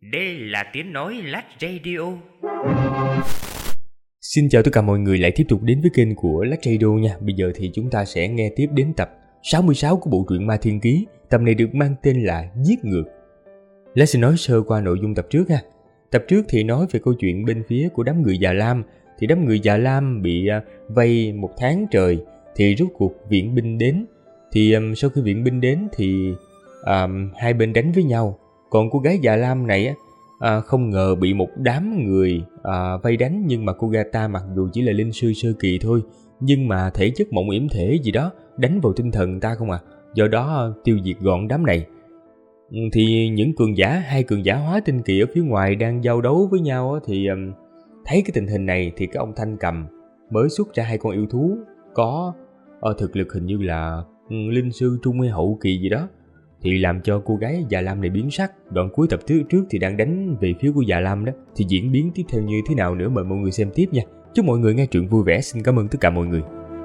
Đây là tiếng nói Lách Radio. Xin chào tất cả mọi người lại tiếp tục đến với kênh của Lách Radio nha. Bây giờ thì chúng ta sẽ nghe tiếp đến tập 66 của bộ truyện Ma Thiên Ký. Tập này được mang tên là Giết Ngược. Lách sẽ nói sơ qua nội dung tập trước ha. Tập trước thì nói về câu chuyện bên phía của đám người Già Lam. Thì đám người Già Lam bị vây 1 tháng trời. Thì rốt cuộc viện binh đến. Thì sau khi viện binh đến thì hai bên đánh với nhau. Còn cô gái Già Lam này không ngờ bị một đám người vây đánh, nhưng mà cô ta mặc dù chỉ là linh sư sơ kỳ thôi, nhưng mà thể chất mộng yểm thể gì đó đánh vào tinh thần ta không à, do đó tiêu diệt gọn đám này. Thì những hai cường giả hóa tinh kỳ ở phía ngoài đang giao đấu với nhau thì thấy cái tình hình này thì cái ông Thanh Cầm mới xuất ra 2 con yêu thú có thực lực hình như là linh sư trung hay hậu kỳ gì đó, thì làm cho cô gái Già Lam này biến sắc. Đoạn cuối tập trước thì đang đánh về phía của Già Lam đó, thì diễn biến tiếp theo như thế nào nữa mời mọi người xem tiếp nha. Chúc mọi người nghe truyện vui vẻ. Xin cảm ơn tất cả mọi người.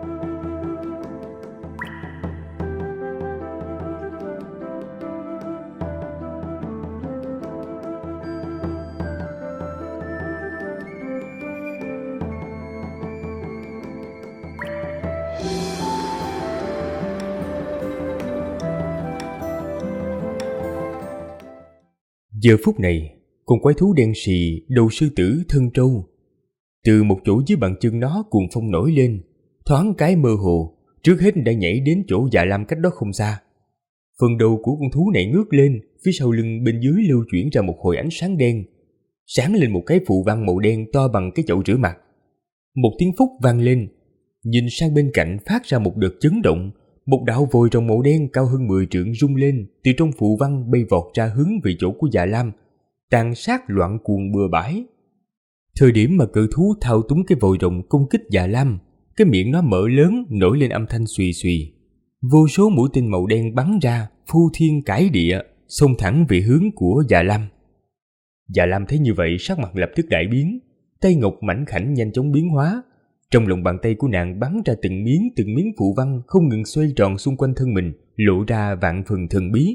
Giờ phút này, con quái thú đen xì đầu sư tử thân trâu từ một chỗ dưới bàn chân nó cuồng phong nổi lên, thoáng cái mơ hồ, trước hết đã nhảy đến chỗ Già Lam cách đó không xa. Phần đầu của con thú này ngước lên, phía sau lưng bên dưới lưu chuyển ra một hồi ánh sáng đen, sáng lên một cái phù văn màu đen to bằng cái chậu rửa mặt. Một tiếng phúc vang lên, nhìn sang bên cạnh phát ra một đợt chấn động. Một đạo vòi rồng màu đen cao hơn 10 trượng rung lên, từ trong phù văn bay vọt ra hướng về chỗ của Già Lam, tàn sát loạn cuồng bừa bãi. Thời điểm mà cự thú thao túng cái vòi rồng công kích Già Lam, cái miệng nó mở lớn nổi lên âm thanh xùy xùy. Vô số mũi tên màu đen bắn ra, phu thiên cải địa, xông thẳng về hướng của Già Lam. Già Lam thấy như vậy sắc mặt lập tức đại biến, tay ngọc mảnh khảnh nhanh chóng biến hóa. Trong lòng bàn tay của nàng bắn ra từng miếng phù văn không ngừng xoay tròn xung quanh thân mình, lộ ra vạn phần thần bí.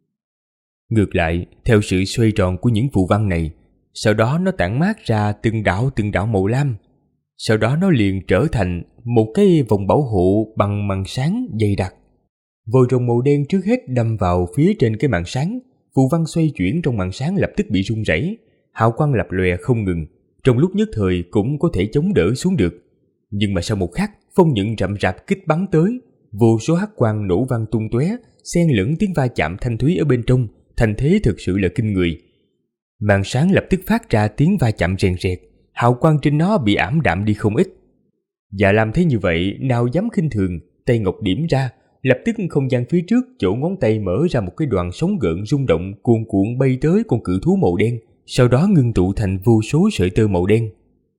Ngược lại, theo sự xoay tròn của những phù văn này, sau đó nó tản mát ra từng đạo màu lam. Sau đó nó liền trở thành một cái vòng bảo hộ bằng màn sáng dày đặc. Vòi rồng màu đen trước hết đâm vào phía trên cái màn sáng, phù văn xoay chuyển trong màn sáng lập tức bị rung rẩy, hào quang lập lòe không ngừng, trong lúc nhất thời cũng có thể chống đỡ xuống được. Nhưng mà sau một khắc, phong nhận rậm rạp kích bắn tới, vô số hắc quang nổ vang tung tóe, xen lẫn tiếng va chạm thanh thúy ở bên trong, thành thế thực sự là kinh người. Màn sáng lập tức phát ra tiếng va chạm rèn rẹt, hào quang trên nó bị ảm đạm đi không ít. Già Lam thấy như vậy, nào dám khinh thường, tay ngọc điểm ra, lập tức không gian phía trước chỗ ngón tay mở ra một cái đoàn sóng gợn rung động cuồn cuộn bay tới con cự thú màu đen, sau đó ngưng tụ thành vô số sợi tơ màu đen.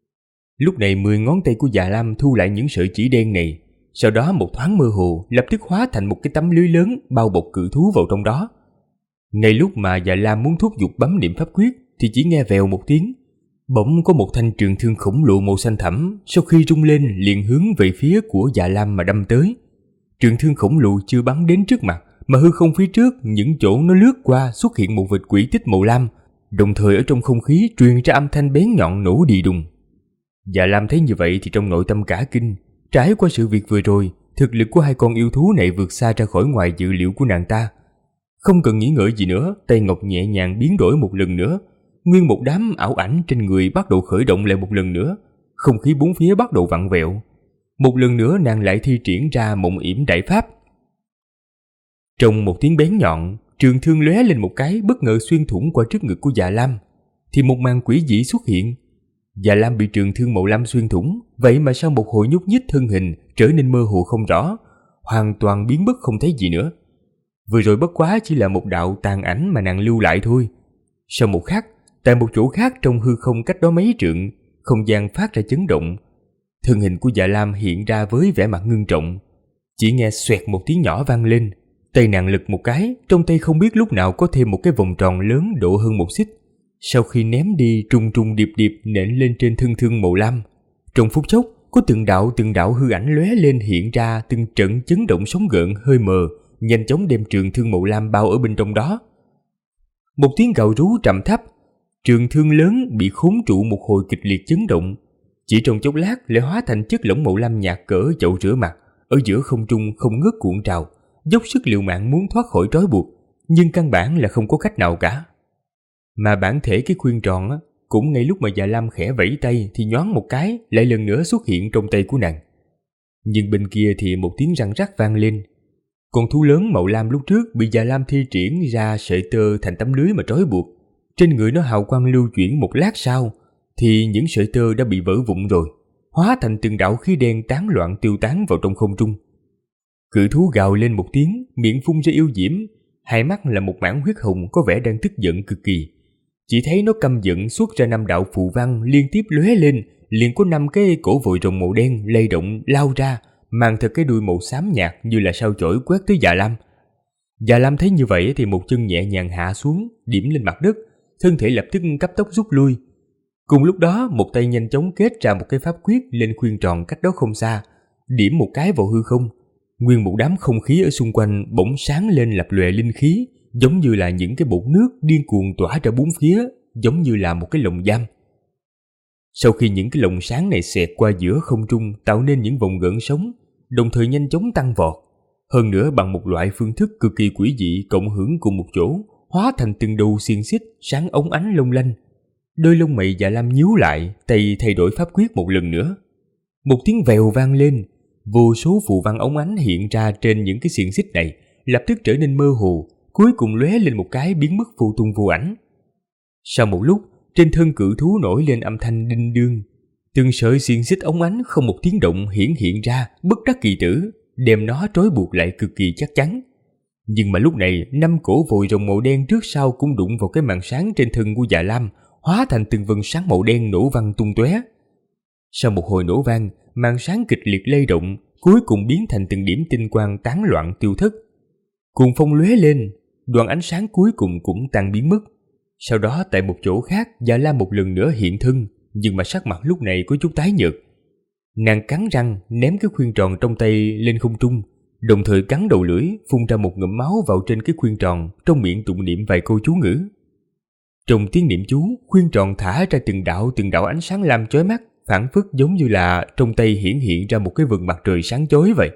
Lúc này 10 ngón tay của Già Lam thu lại những sợi chỉ đen này, sau đó một thoáng mơ hồ lập tức hóa thành một cái tấm lưới lớn bao bọc cự thú vào trong đó. Ngay lúc mà Già Lam muốn thúc giục bấm niệm pháp quyết thì chỉ nghe vèo một tiếng, bỗng có một thanh trường thương khổng lồ màu xanh thẳm sau khi rung lên liền hướng về phía của Già Lam mà đâm tới. Trường thương khổng lồ chưa bắn đến trước mặt, mà hư không phía trước những chỗ nó lướt qua xuất hiện một vệt quỹ tích màu lam, đồng thời ở trong không khí truyền ra âm thanh bén nhọn nổ đi đùng. Già Lam thấy như vậy thì trong nội tâm cả kinh. Trải qua sự việc vừa rồi, thực lực của 2 con yêu thú này vượt xa ra khỏi ngoài dự liệu của nàng ta. Không cần nghĩ ngợi gì nữa, tay ngọc nhẹ nhàng biến đổi một lần nữa, nguyên một đám ảo ảnh trên người bắt đầu khởi động lại một lần nữa, không khí bốn phía bắt đầu vặn vẹo. Một lần nữa nàng lại thi triển ra mộng yểm đại pháp. Trong một tiếng bén nhọn, trường thương lóe lên một cái bất ngờ xuyên thủng qua trước ngực của Già Lam, thì một màn quỷ dị xuất hiện. Già Lam bị trường thương màu lam xuyên thủng, vậy mà sau một hồi nhúc nhích thân hình trở nên mơ hồ không rõ, hoàn toàn biến mất không thấy gì nữa. Vừa rồi bất quá chỉ là một đạo tàn ảnh mà nàng lưu lại thôi. Sau một khắc, tại một chỗ khác trong hư không cách đó mấy trượng, không gian phát ra chấn động. Thân hình của Già Lam hiện ra với vẻ mặt ngưng trọng. Chỉ nghe xoẹt một tiếng nhỏ vang lên, tay nàng lật một cái, trong tay không biết lúc nào có thêm một cái vòng tròn lớn độ hơn 1 xích. Sau khi ném đi trùng trùng điệp điệp nện lên trên thân thương màu lam, trong phút chốc có từng đạo hư ảnh lóe lên hiện ra từng trận chấn động sóng gợn hơi mờ, nhanh chóng đem trường thương màu lam bao ở bên trong đó. Một tiếng gào rú trầm thấp, Trường thương lớn bị khốn trụ một hồi kịch liệt chấn động, chỉ trong chốc lát lại hóa thành chất lỏng màu lam nhạt cỡ chậu rửa mặt, ở giữa không trung không ngớt cuộn trào, dốc sức liều mạng muốn thoát khỏi trói buộc, nhưng căn bản là không có cách nào cả. Mà bản thể cái khuyên tròn á, cũng ngay lúc mà Dạ Lam khẽ vẫy tay thì nhoáng một cái lại lần nữa xuất hiện trong tay của nàng. Nhưng bên kia thì một tiếng răng rắc vang lên. Con thú lớn màu lam lúc trước bị Dạ Lam thi triển ra sợi tơ thành tấm lưới mà trói buộc. Trên người nó hào quang lưu chuyển một lát sau thì những sợi tơ đã bị vỡ vụn rồi, hóa thành từng đạo khí đen tán loạn tiêu tán vào trong không trung. Cự thú gào lên một tiếng, miệng phun ra yêu diễm, hai mắt là một mảng huyết hồng có vẻ đang tức giận cực kỳ. Chỉ thấy nó căm giận xuất ra 5 đạo phù văn liên tiếp lóe lên, liền có 5 cái cổ vòi rồng màu đen lay động lao ra, mang theo cái đuôi màu xám nhạt như là sao chổi quét tới Dạ Lam. Dạ Lam thấy như vậy thì một chân nhẹ nhàng hạ xuống, điểm lên mặt đất, thân thể lập tức cấp tốc rút lui. Cùng lúc đó, một tay nhanh chóng kết ra một cái pháp quyết lên khuyên tròn cách đó không xa, điểm một cái vào hư không. Nguyên một đám không khí ở xung quanh bỗng sáng lên lập lòe linh khí, giống như là những cái bọt nước điên cuồng tỏa ra bốn phía, giống như là một cái lồng giam. Sau khi những cái lồng sáng này xẹt qua giữa không trung tạo nên những vòng gợn sóng, đồng thời nhanh chóng tăng vọt. Hơn nữa bằng một loại phương thức cực kỳ quỷ dị cộng hưởng cùng một chỗ, hóa thành từng đầu xiềng xích sáng óng ánh long lanh. Đôi lông mày Dạ Lam nhíu lại, tay thay đổi pháp quyết một lần nữa. Một tiếng vèo vang lên, vô số phù văn óng ánh hiện ra trên những cái xiềng xích này, lập tức trở nên mơ hồ, cuối cùng lóe lên một cái biến mất vô tung vô ảnh. Sau một lúc, trên thân cự thú nổi lên âm thanh đinh đương, từng sợi xiềng xích óng ánh không một tiếng động hiển hiện ra, bất đắc kỳ tử, đem nó trói buộc lại cực kỳ chắc chắn. Nhưng mà lúc này, 5 cổ vòi rồng màu đen trước sau cũng đụng vào cái màn sáng trên thân của Dạ Lam, hóa thành từng vầng sáng màu đen nổ văng tung tóe. Sau một hồi nổ vang, màn sáng kịch liệt lay động, cuối cùng biến thành từng điểm tinh quang tán loạn tiêu thất. Cuồng phong lóe lên, đoàn ánh sáng cuối cùng cũng tan biến mất. Sau đó tại một chỗ khác, Dạ Lam một lần nữa hiện thân, nhưng mà sắc mặt lúc này có chút tái nhợt. Nàng cắn răng ném cái khuyên tròn trong tay lên không trung, đồng thời cắn đầu lưỡi phun ra một ngụm máu vào trên cái khuyên tròn, trong miệng tụng niệm vài câu chú ngữ. Trong tiếng niệm chú, khuyên tròn thả ra từng đạo ánh sáng lam chói mắt, phảng phất giống như là trong tay hiển hiện ra một cái vầng mặt trời sáng chói vậy.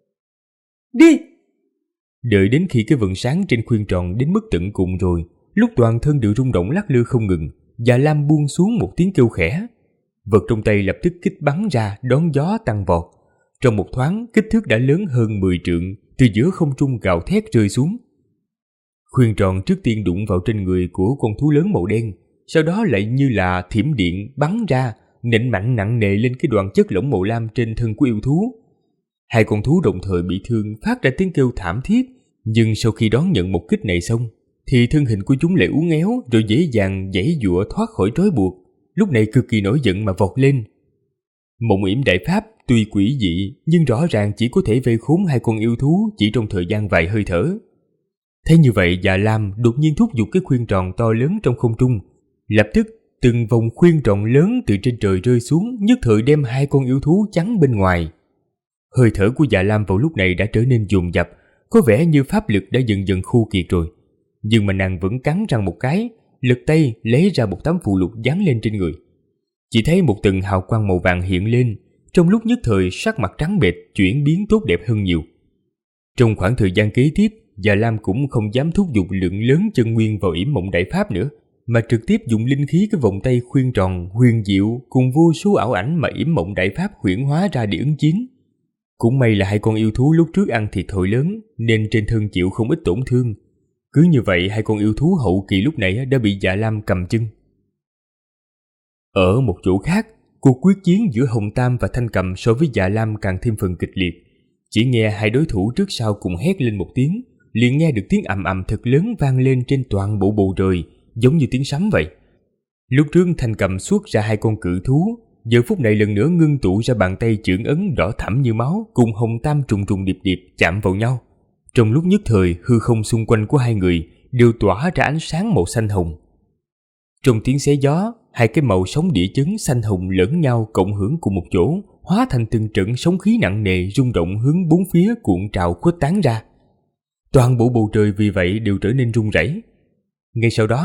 Đi! Đợi đến khi cái vầng sáng trên khuyên tròn đến mức tận cùng rồi, lúc toàn thân đều rung động lắc lư không ngừng, Dạ Lam buông xuống một tiếng kêu khẽ. Vật trong tay lập tức kích bắn ra đón gió tăng vọt. Trong một thoáng, kích thước đã lớn hơn 10 trượng, từ giữa không trung gào thét rơi xuống. Khuyên tròn trước tiên đụng vào trên người của con thú lớn màu đen, sau đó lại như là thiểm điện bắn ra, nện mạnh nặng nề lên cái đoàn chất lỏng màu lam trên thân của yêu thú. Hai con thú đồng thời bị thương, phát ra tiếng kêu thảm thiết, nhưng sau khi đón nhận một kích này xong, thì thân hình của chúng lại uốn éo rồi dễ dàng giãy giụa thoát khỏi trói buộc, lúc này cực kỳ nổi giận mà vọt lên. Mộng yểm đại pháp tuy quỷ dị nhưng rõ ràng chỉ có thể vây khốn hai con yêu thú chỉ trong thời gian vài hơi thở. Thế như vậy, Dạ Lam đột nhiên thúc giục cái khuyên tròn to lớn trong không trung, lập tức từng vòng khuyên tròn lớn từ trên trời rơi xuống, nhất thời đem hai con yêu thú chắn bên ngoài. Hơi thở của Dạ Lam vào lúc này đã trở nên dồn dập, có vẻ như pháp lực đã dần dần khô kiệt rồi. Nhưng mà nàng vẫn cắn răng một cái, lật tay lấy ra một tấm phù lục dán lên trên người. Chỉ thấy một tầng hào quang màu vàng hiện lên, trong lúc nhất thời sắc mặt trắng bệch chuyển biến tốt đẹp hơn nhiều. Trong khoảng thời gian kế tiếp, Dạ Lam cũng không dám thúc giục lượng lớn chân nguyên vào yểm mộng đại pháp nữa, mà trực tiếp dùng linh khí cái vòng tay khuyên tròn huyền diệu cùng vô số ảo ảnh mà yểm mộng đại pháp huyễn hóa ra để ứng chiến. Cũng may là hai con yêu thú lúc trước ăn thiệt thòi lớn nên trên thân chịu không ít tổn thương. Cứ như vậy hai con yêu thú hậu kỳ lúc này đã bị Dạ Lam cầm chân. Ở một chỗ khác, cuộc quyết chiến giữa Hồng Tam và Thanh Cầm so với Dạ Lam càng thêm phần kịch liệt. Chỉ nghe hai đối thủ trước sau cùng hét lên một tiếng, liền nghe được tiếng ầm ầm thật lớn vang lên trên toàn bộ bầu trời, giống như tiếng sấm vậy. Lúc trước Thanh Cầm xuất ra hai con cự thú, giờ phút này lần nữa ngưng tụ ra bàn tay chưởng ấn đỏ thẫm như máu cùng Hồng Tam trùng trùng điệp điệp chạm vào nhau. Trong lúc nhất thời, hư không xung quanh của hai người đều tỏa ra ánh sáng màu xanh hồng. Trong tiếng xé gió, hai cái màu sóng địa chấn xanh hồng lẫn nhau cộng hưởng cùng một chỗ, hóa thành từng trận sóng khí nặng nề rung động hướng bốn phía cuộn trào khuếch tán ra. Toàn bộ bầu trời vì vậy đều trở nên rung rẩy. Ngay sau đó,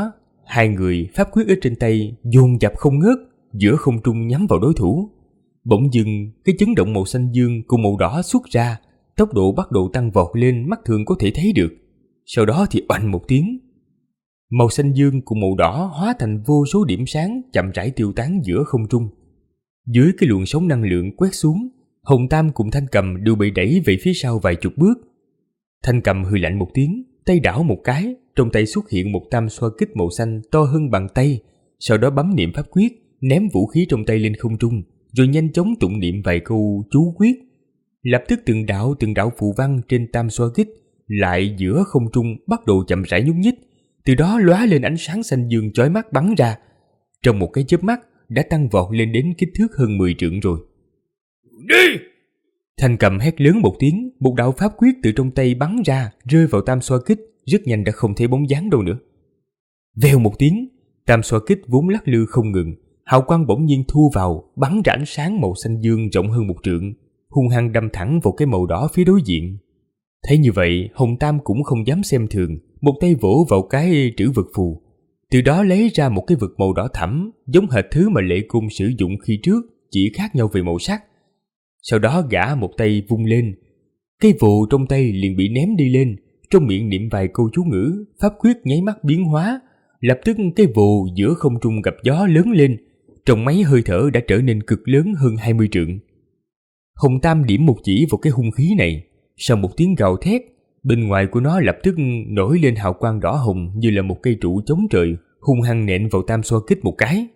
hai người pháp quyết ở trên tay dồn dập không ngớt, giữa không trung nhắm vào đối thủ. Bỗng dưng, cái chấn động màu xanh dương cùng màu đỏ xuất ra, tốc độ bắt đầu tăng vọt lên mắt thường có thể thấy được. Sau đó thì oanh một tiếng, màu xanh dương cùng màu đỏ hóa thành vô số điểm sáng chậm rãi tiêu tán giữa không trung. Dưới cái luồng sóng năng lượng quét xuống, Hồng Tam cùng Thanh Cầm đều bị đẩy về phía sau vài chục bước. Thanh Cầm hừ lạnh một tiếng, tay đảo một cái, trong tay xuất hiện một tam xoa kích màu xanh to hơn bàn tay, sau đó bấm niệm pháp quyết, ném vũ khí trong tay lên không trung, rồi nhanh chóng tụng niệm vài câu chú quyết. Lập tức từng đạo phù văn trên tam xoa kích lại giữa không trung bắt đầu chậm rãi nhúc nhích, từ đó lóa lên ánh sáng xanh dương chói mắt bắn ra. Trong một cái chớp mắt đã tăng vọt lên đến kích thước hơn 10 trượng rồi. Đi! Thanh Cầm hét lớn một tiếng, một đạo pháp quyết từ trong tay bắn ra, rơi vào tam xoa kích, rất nhanh đã không thấy bóng dáng đâu nữa. Vèo một tiếng, tam xoa kích vốn lắc lư không ngừng, hào quang bỗng nhiên thu vào, bắn ra ánh sáng màu xanh dương rộng hơn 1 trượng, hung hăng đâm thẳng vào cái màu đỏ phía đối diện. Thấy như vậy, Hồng Tam cũng không dám xem thường, một tay vỗ vào cái trữ vật phù, từ đó lấy ra một cái vực màu đỏ thẫm, giống hệt thứ mà Lệ Cung sử dụng khi trước, chỉ khác nhau về màu sắc. Sau đó gã một tay vung lên, cây vồ trong tay liền bị ném đi lên, trong miệng niệm vài câu chú ngữ, pháp quyết nháy mắt biến hóa, lập tức cây vồ giữa không trung gặp gió lớn lên, trong mấy hơi thở đã trở nên cực lớn hơn 20 trượng. Hồng Tam điểm một chỉ vào cái hung khí này, sau một tiếng gào thét, bên ngoài của nó lập tức nổi lên hào quang đỏ hồng như là một cây trụ chống trời, hung hăng nện vào tam xoa kích một cái.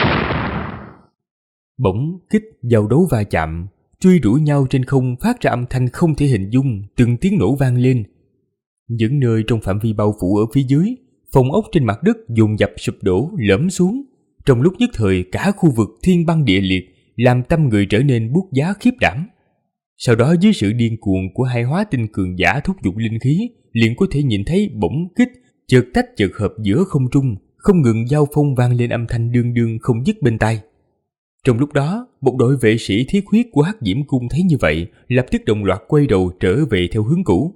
Bỗng kích giao đấu va chạm, truy đuổi nhau trên không phát ra âm thanh không thể hình dung, từng tiếng nổ vang lên. Những nơi trong phạm vi bao phủ ở phía dưới, phòng ốc trên mặt đất dồn dập sụp đổ lõm xuống. Trong lúc nhất thời cả khu vực thiên băng địa liệt, làm tâm người trở nên buốt giá khiếp đảm. Sau đó dưới sự điên cuồng của hai hóa tinh cường giả thúc giục linh khí, liền có thể nhìn thấy bỗng kích chợt tách chợt hợp giữa không trung, không ngừng giao phong vang lên âm thanh đương đương không dứt bên tai. Trong lúc đó, một đội vệ sĩ thiết huyết của Hắc Diễm Cung thấy như vậy, lập tức đồng loạt quay đầu trở về theo hướng cũ.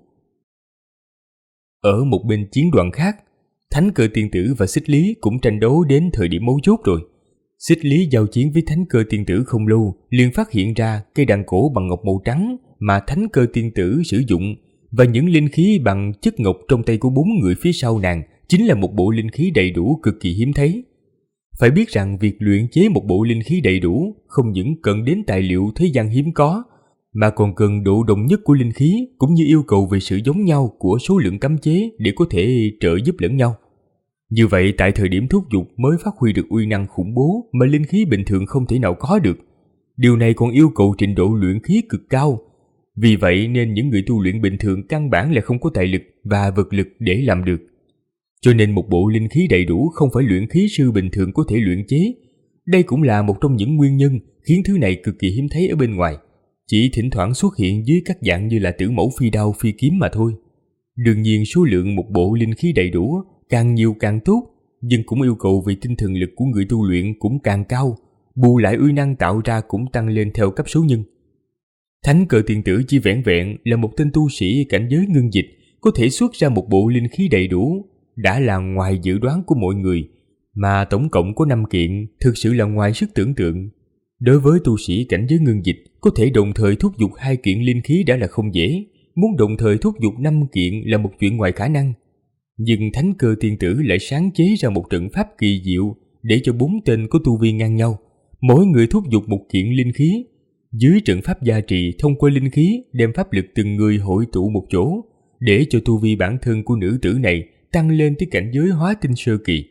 Ở một bên chiến đoàn khác, Thánh Cơ Tiên Tử và Xích Lý cũng tranh đấu đến thời điểm mấu chốt rồi. Xích Lý giao chiến với Thánh Cơ Tiên Tử không lâu, liền phát hiện ra cây đàn cổ bằng ngọc màu trắng mà Thánh Cơ Tiên Tử sử dụng, và những linh khí bằng chất ngọc trong tay của 4 người phía sau nàng chính là một bộ linh khí đầy đủ cực kỳ hiếm thấy. Phải biết rằng việc luyện chế một bộ linh khí đầy đủ không những cần đến tài liệu thế gian hiếm có, mà còn cần độ đồng nhất của linh khí, cũng như yêu cầu về sự giống nhau của số lượng cấm chế để có thể trợ giúp lẫn nhau. Như vậy tại thời điểm thúc giục mới phát huy được uy năng khủng bố mà linh khí bình thường không thể nào có được. Điều này còn yêu cầu trình độ luyện khí cực cao. Vì vậy nên những người tu luyện bình thường căn bản là không có tài lực và vật lực để làm được. Cho nên một bộ linh khí đầy đủ không phải luyện khí sư bình thường có thể luyện chế. Đây cũng là một trong những nguyên nhân khiến thứ này cực kỳ hiếm thấy ở bên ngoài, chỉ thỉnh thoảng xuất hiện dưới các dạng như là tử mẫu phi đao phi kiếm mà thôi. Đương nhiên số lượng một bộ linh khí đầy đủ càng nhiều càng tốt, nhưng cũng yêu cầu về tinh thần lực của người tu luyện cũng càng cao, bù lại uy năng tạo ra cũng tăng lên theo cấp số nhân. Thánh Cơ Tiên Tử chỉ vẻn vẹn là một tên tu sĩ cảnh giới ngưng dịch, có thể xuất ra một bộ linh khí đầy đủ đã là ngoài dự đoán của mọi người, mà tổng cộng có 5 kiện, thực sự là ngoài sức tưởng tượng. Đối với tu sĩ cảnh giới ngưng dịch, có thể đồng thời thúc giục 2 kiện linh khí đã là không dễ, muốn đồng thời thúc giục 5 kiện là một chuyện ngoài khả năng. Nhưng Thánh Cơ Tiên Tử lại sáng chế ra một trận pháp kỳ diệu để cho 4 tên có tu vi ngang nhau, mỗi người thúc giục một kiện linh khí. Dưới trận pháp gia trì thông qua linh khí đem pháp lực từng người hội tụ một chỗ, để cho tu vi bản thân của nữ tử này tăng lên tới cảnh giới hóa tinh sơ kỳ.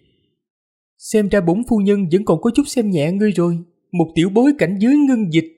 Xem ra bổn phu nhân vẫn còn có chút xem nhẹ ngươi rồi, một tiểu bối cảnh giới ngưng dịch.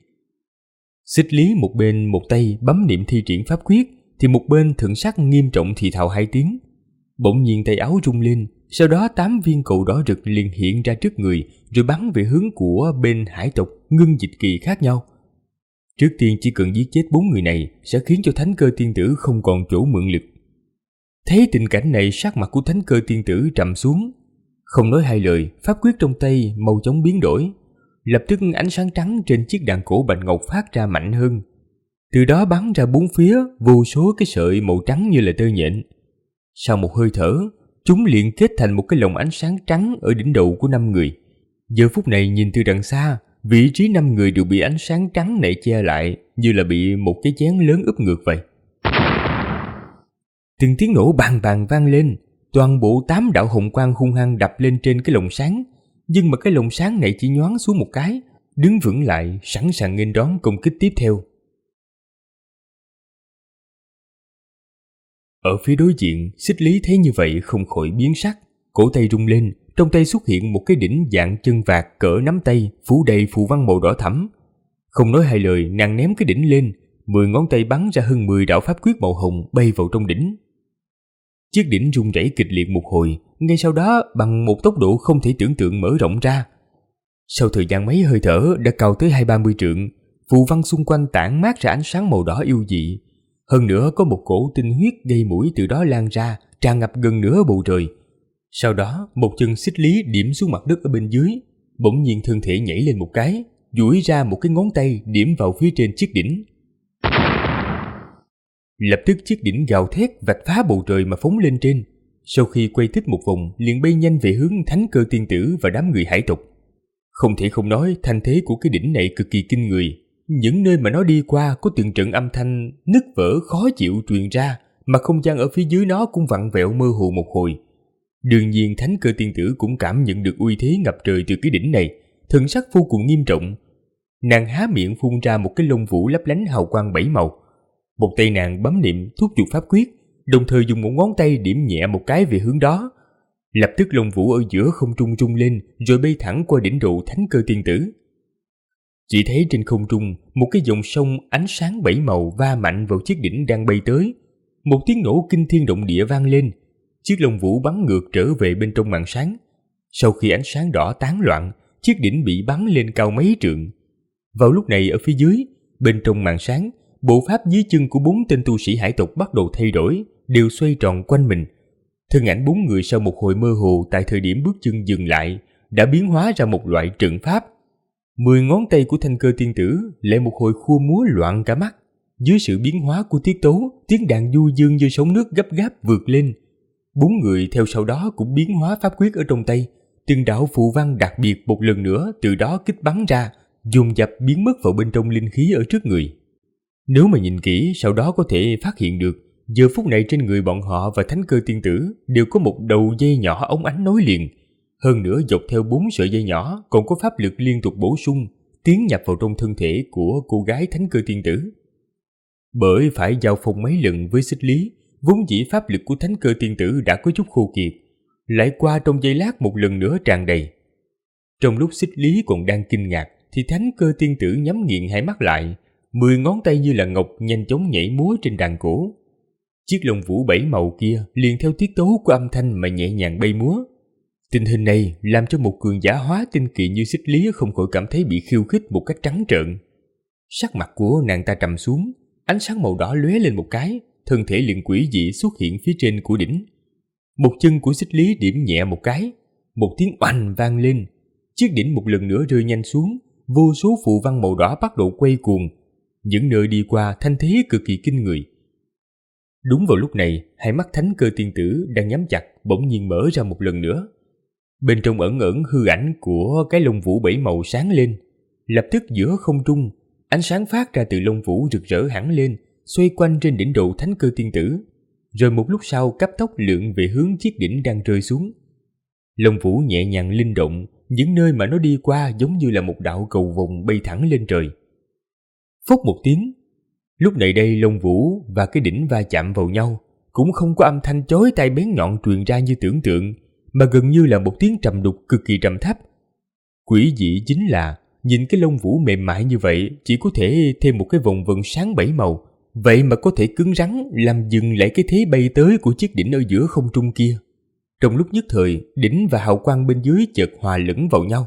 Xích Lý một bên một tay bấm niệm thi triển pháp quyết, thì một bên thần sắc nghiêm trọng thì thào 2 tiếng. Bỗng nhiên tay áo rung lên, sau đó 8 viên cầu đỏ rực liền hiện ra trước người, rồi bắn về hướng của bên hải tộc ngưng dịch kỳ khác nhau. Trước tiên chỉ cần giết chết 4 người này sẽ khiến cho Thánh Cơ Tiên Tử không còn chỗ mượn lực. Thấy tình cảnh này, sắc mặt của Thánh Cơ Tiên Tử trầm xuống, không nói 2 lời, pháp quyết trong tay mau chóng biến đổi. Lập tức ánh sáng trắng trên chiếc đàn cổ bạch ngọc phát ra mạnh hơn, từ đó bắn ra 4 phía vô số cái sợi màu trắng như là tơ nhện. Sau một hơi thở, chúng liền kết thành một cái lồng ánh sáng trắng ở đỉnh đầu của 5 người. Giờ phút này nhìn từ đằng xa, vị trí 5 người đều bị ánh sáng trắng này che lại, như là bị một cái chén lớn úp ngược vậy. Từng tiếng nổ bàng bàng vang lên, toàn bộ 8 đạo hồng quang hung hăng đập lên trên cái lồng sáng, nhưng mà cái lồng sáng này chỉ nhoáng xuống một cái, đứng vững lại, sẵn sàng nghênh đón công kích tiếp theo. Ở phía đối diện, Xích Lý thấy như vậy không khỏi biến sắc, cổ tay rung lên, trong tay xuất hiện một cái đỉnh dạng chân vạc cỡ nắm tay, phủ đầy phù văn màu đỏ thẫm. Không nói hai lời, nàng ném cái đỉnh lên, 10 ngón tay bắn ra hơn 10 đạo pháp quyết màu hồng bay vào trong đỉnh. Chiếc đỉnh rung rẩy kịch liệt một hồi, ngay sau đó bằng một tốc độ không thể tưởng tượng mở rộng ra. Sau thời gian mấy hơi thở đã cao tới 20-30 trượng, phù văn xung quanh tản mát ra ánh sáng màu đỏ yêu dị. Hơn nữa có một cổ tinh huyết gây mũi từ đó lan ra, tràn ngập gần nửa bầu trời. Sau đó, một chân Xích Lý điểm xuống mặt đất ở bên dưới, bỗng nhiên thân thể nhảy lên một cái, duỗi ra một cái ngón tay điểm vào phía trên chiếc đỉnh. Lập tức chiếc đỉnh gào thét vạch phá bầu trời mà phóng lên trên. Sau khi quay thích một vòng, liền bay nhanh về hướng Thánh Cơ Tiên Tử và đám người hải tộc. Không thể không nói, thanh thế của cái đỉnh này cực kỳ kinh người. Những nơi mà nó đi qua có từng trận âm thanh nứt vỡ khó chịu truyền ra, mà không gian ở phía dưới nó cũng vặn vẹo mơ hồ một hồi. Đương nhiên Thánh Cơ Tiên Tử cũng cảm nhận được uy thế ngập trời từ cái đỉnh này, thần sắc vô cùng nghiêm trọng. Nàng há miệng phun ra một cái lông vũ lấp lánh hào quang 7 màu. Một tay nàng bấm niệm thúc giục pháp quyết, đồng thời dùng một ngón tay điểm nhẹ một cái về hướng đó. Lập tức lông vũ ở giữa không trung rung lên, rồi bay thẳng qua đỉnh độ Thánh Cơ Tiên Tử. Chỉ thấy trên không trung, một cái dòng sông ánh sáng 7 màu va mạnh vào chiếc đỉnh đang bay tới. Một tiếng nổ kinh thiên động địa vang lên. Chiếc lông vũ bắn ngược trở về bên trong màn sáng. Sau khi ánh sáng đỏ tán loạn, chiếc đỉnh bị bắn lên cao mấy trượng. Vào lúc này ở phía dưới, bên trong màn sáng, bộ pháp dưới chân của 4 tên tu sĩ hải tộc bắt đầu thay đổi, đều xoay tròn quanh mình. Thân ảnh 4 người sau một hồi mơ hồ tại thời điểm bước chân dừng lại, đã biến hóa ra một loại trận pháp. 10 ngón tay của Thanh Cơ Tiên Tử lại một hồi khua múa loạn cả mắt. Dưới sự biến hóa của tiết tấu, tiếng đàn du dương như sóng nước gấp gáp vượt lên. 4 người theo sau đó cũng biến hóa pháp quyết ở trong tay. Từng đạo phù văn đặc biệt một lần nữa từ đó kích bắn ra, dồn dập biến mất vào bên trong linh khí ở trước người. Nếu mà nhìn kỹ, sau đó có thể phát hiện được, giờ phút này trên người bọn họ và Thánh Cơ Tiên Tử đều có một đầu dây nhỏ óng ánh nối liền. Hơn nữa dọc theo 4 sợi dây nhỏ còn có pháp lực liên tục bổ sung, tiến nhập vào trong thân thể của cô gái Thánh Cơ Tiên Tử. Bởi phải giao phong mấy lần với Xích Lý, vốn dĩ pháp lực của Thánh Cơ Tiên Tử đã có chút khô kiệt, lại qua trong giây lát một lần nữa tràn đầy. Trong lúc Xích Lý còn đang kinh ngạc, thì Thánh Cơ Tiên Tử nhắm nghiền hai mắt lại, 10 ngón tay như là ngọc nhanh chóng nhảy múa trên đàn cổ. Chiếc lông vũ 7 màu kia liền theo tiết tấu của âm thanh mà nhẹ nhàng bay múa. Tình hình này làm cho một cường giả hóa tinh kỳ như Xích Lý không khỏi cảm thấy bị khiêu khích một cách trắng trợn. Sắc mặt của nàng ta trầm xuống, ánh sáng màu đỏ lóe lên một cái, thân thể liền quỷ dị xuất hiện phía trên của đỉnh. Một chân của Xích Lý điểm nhẹ một cái, một tiếng oanh vang lên, chiếc đỉnh một lần nữa rơi nhanh xuống, vô số phù văn màu đỏ bắt đầu quay cuồng. Những nơi đi qua thanh thế cực kỳ kinh người. Đúng vào lúc này, hai mắt Thánh Cơ Tiên Tử đang nhắm chặt bỗng nhiên mở ra một lần nữa. Bên trong ẩn ẩn hư ảnh của cái lông vũ 7 màu sáng lên. Lập tức giữa không trung, ánh sáng phát ra từ lông vũ rực rỡ hẳn lên, xoay quanh trên đỉnh độ Thánh Cơ Tiên Tử, rồi một lúc sau cấp tốc lượn về hướng chiếc đỉnh đang rơi xuống. Lông vũ nhẹ nhàng linh động, những nơi mà nó đi qua giống như là một đạo cầu vồng bay thẳng lên trời. Phốc một tiếng, lúc này đây lông vũ và cái đỉnh va chạm vào nhau, cũng không có âm thanh chói tai bén nhọn truyền ra như tưởng tượng, mà gần như là một tiếng trầm đục cực kỳ trầm thấp. Quỷ dị chính là nhìn cái lông vũ mềm mại như vậy, chỉ có thể thêm một cái vòng vân sáng 7 màu, vậy mà có thể cứng rắn làm dừng lại cái thế bay tới của chiếc đỉnh ở giữa không trung kia. Trong lúc nhất thời, đỉnh và hào quang bên dưới chợt hòa lẫn vào nhau.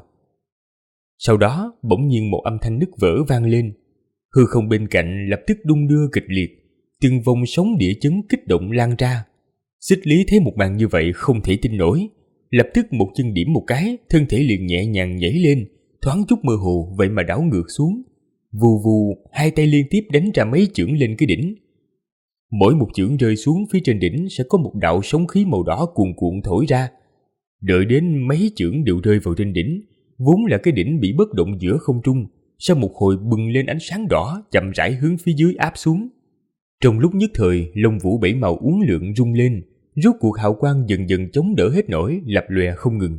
Sau đó, bỗng nhiên một âm thanh nứt vỡ vang lên. Hư không bên cạnh lập tức đung đưa kịch liệt, từng vòng sóng địa chấn kích động lan ra. Xích Lý thấy một màn như vậy không thể tin nổi, lập tức một chân điểm một cái, thân thể liền nhẹ nhàng nhảy lên, thoáng chút mơ hồ vậy mà đảo ngược xuống. Vù vù, hai tay liên tiếp đánh ra mấy chưởng lên cái đỉnh. Mỗi một chưởng rơi xuống phía trên đỉnh sẽ có một đạo sóng khí màu đỏ cuồn cuộn thổi ra. Đợi đến mấy chưởng đều rơi vào trên đỉnh, vốn là cái đỉnh bị bất động giữa không trung, sau một hồi bừng lên ánh sáng đỏ chậm rãi hướng phía dưới áp xuống. Trong lúc nhất thời, lông vũ bảy màu uốn lượn rung lên, rốt cuộc hào quang dần dần chống đỡ hết nổi, lập lòe không ngừng.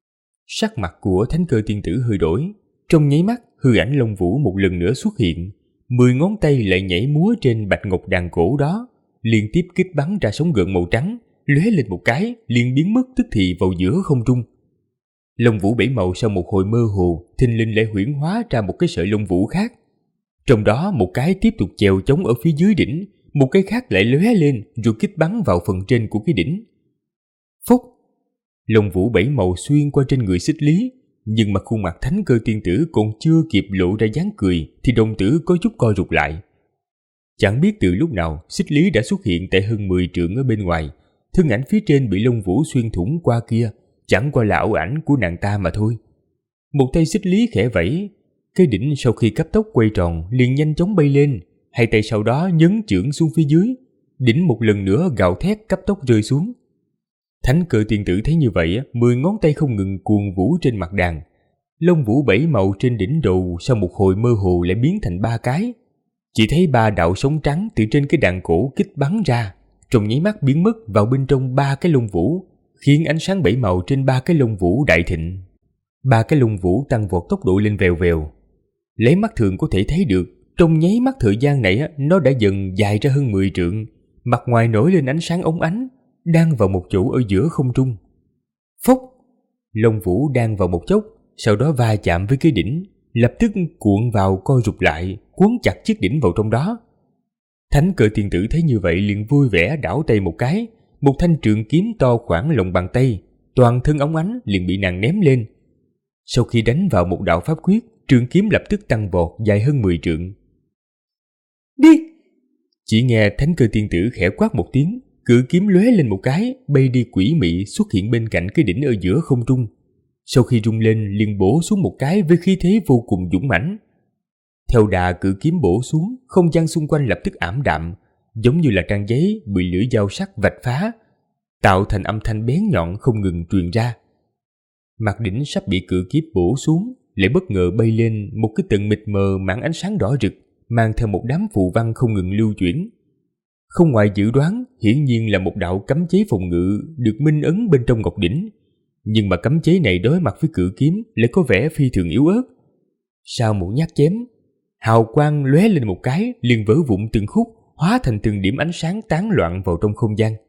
Sắc mặt của Thánh Cơ Tiên Tử hơi đổi, trong nháy mắt hư ảnh lông vũ một lần nữa xuất hiện, 10 ngón tay lại nhảy múa trên bạch ngọc đàn cổ đó, liên tiếp kích bắn ra sóng gợn màu trắng, lóe lên một cái, liền biến mất tức thì vào giữa không trung. Lông vũ bảy màu sau một hồi mơ hồ, thình lình lại huyễn hóa ra một cái sợi lông vũ khác. Trong đó một cái tiếp tục chèo chống ở phía dưới đỉnh, một cái khác lại lóe lên rồi kích bắn vào phần trên của cái đỉnh. Phốc! Lông vũ bảy màu xuyên qua trên người Xích Lý, nhưng mà khuôn mặt Thánh Cơ Tiên Tử còn chưa kịp lộ ra dáng cười thì đồng tử có chút co rụt lại. Chẳng biết từ lúc nào Xích Lý đã xuất hiện tại hơn 10 trượng ở bên ngoài, thân ảnh phía trên bị lông vũ xuyên thủng qua kia chẳng qua là ảo ảnh của nàng ta mà thôi. Một tay Xích Lý khẽ vẫy, cái đỉnh sau khi cấp tốc quay tròn liền nhanh chóng bay lên, hai tay sau đó nhấn chưởng xuống phía dưới, đỉnh một lần nữa gào thét cấp tốc rơi xuống. Thánh Cơ Tiên Tử thấy như vậy, 10 ngón tay không ngừng cuồng vũ trên mặt đàn. Lông vũ bảy màu trên đỉnh đầu sau một hồi mơ hồ lại biến thành 3 cái. Chỉ thấy 3 đạo sóng trắng từ trên cái đàn cổ kích bắn ra, trong nháy mắt biến mất vào bên trong 3 cái lông vũ, khiến ánh sáng bảy màu trên 3 cái lông vũ đại thịnh. 3 cái lông vũ tăng vọt tốc độ lên vèo vèo. Lấy mắt thường có thể thấy được, trong nháy mắt thời gian này nó đã dần dài ra hơn 10 trượng, mặt ngoài nổi lên ánh sáng óng ánh, đang vào một chỗ ở giữa không trung. Phốc! Lông vũ đang vào một chốc, sau đó va chạm với cái đỉnh, lập tức cuộn vào co rụt lại, quấn chặt chiếc đỉnh vào trong đó. Thánh Cơ Tiên Tử thấy như vậy liền vui vẻ đảo tay một cái, một thanh trường kiếm to khoảng lòng bàn tay, toàn thân óng ánh liền bị nàng ném lên. Sau khi đánh vào một đạo pháp quyết, trường kiếm lập tức tăng vọt dài hơn 10 trượng. Đi! Chỉ nghe Thánh Cơ Tiên Tử khẽ quát một tiếng, cự kiếm lóe lên một cái, bay đi quỷ mị xuất hiện bên cạnh cái đỉnh ở giữa không trung. Sau khi rung lên liền bổ xuống một cái với khí thế vô cùng dũng mãnh. Theo đà cự kiếm bổ xuống, không gian xung quanh lập tức ảm đạm, giống như là trang giấy bị lưỡi dao sắc vạch phá, tạo thành âm thanh bén nhọn không ngừng truyền ra. Mặt đỉnh sắp bị cự kiếm bổ xuống, lại bất ngờ bay lên một cái tầng mịt mờ mảng ánh sáng đỏ rực, mang theo một đám phù văn không ngừng lưu chuyển. Không ngoài dự đoán, hiển nhiên là một đạo cấm chế phòng ngự được minh ấn bên trong ngọc đỉnh. Nhưng mà cấm chế này đối mặt với cự kiếm lại có vẻ phi thường yếu ớt. Sau một nhát chém, hào quang lóe lên một cái liền vỡ vụn từng khúc, hóa thành từng điểm ánh sáng tán loạn vào trong không gian.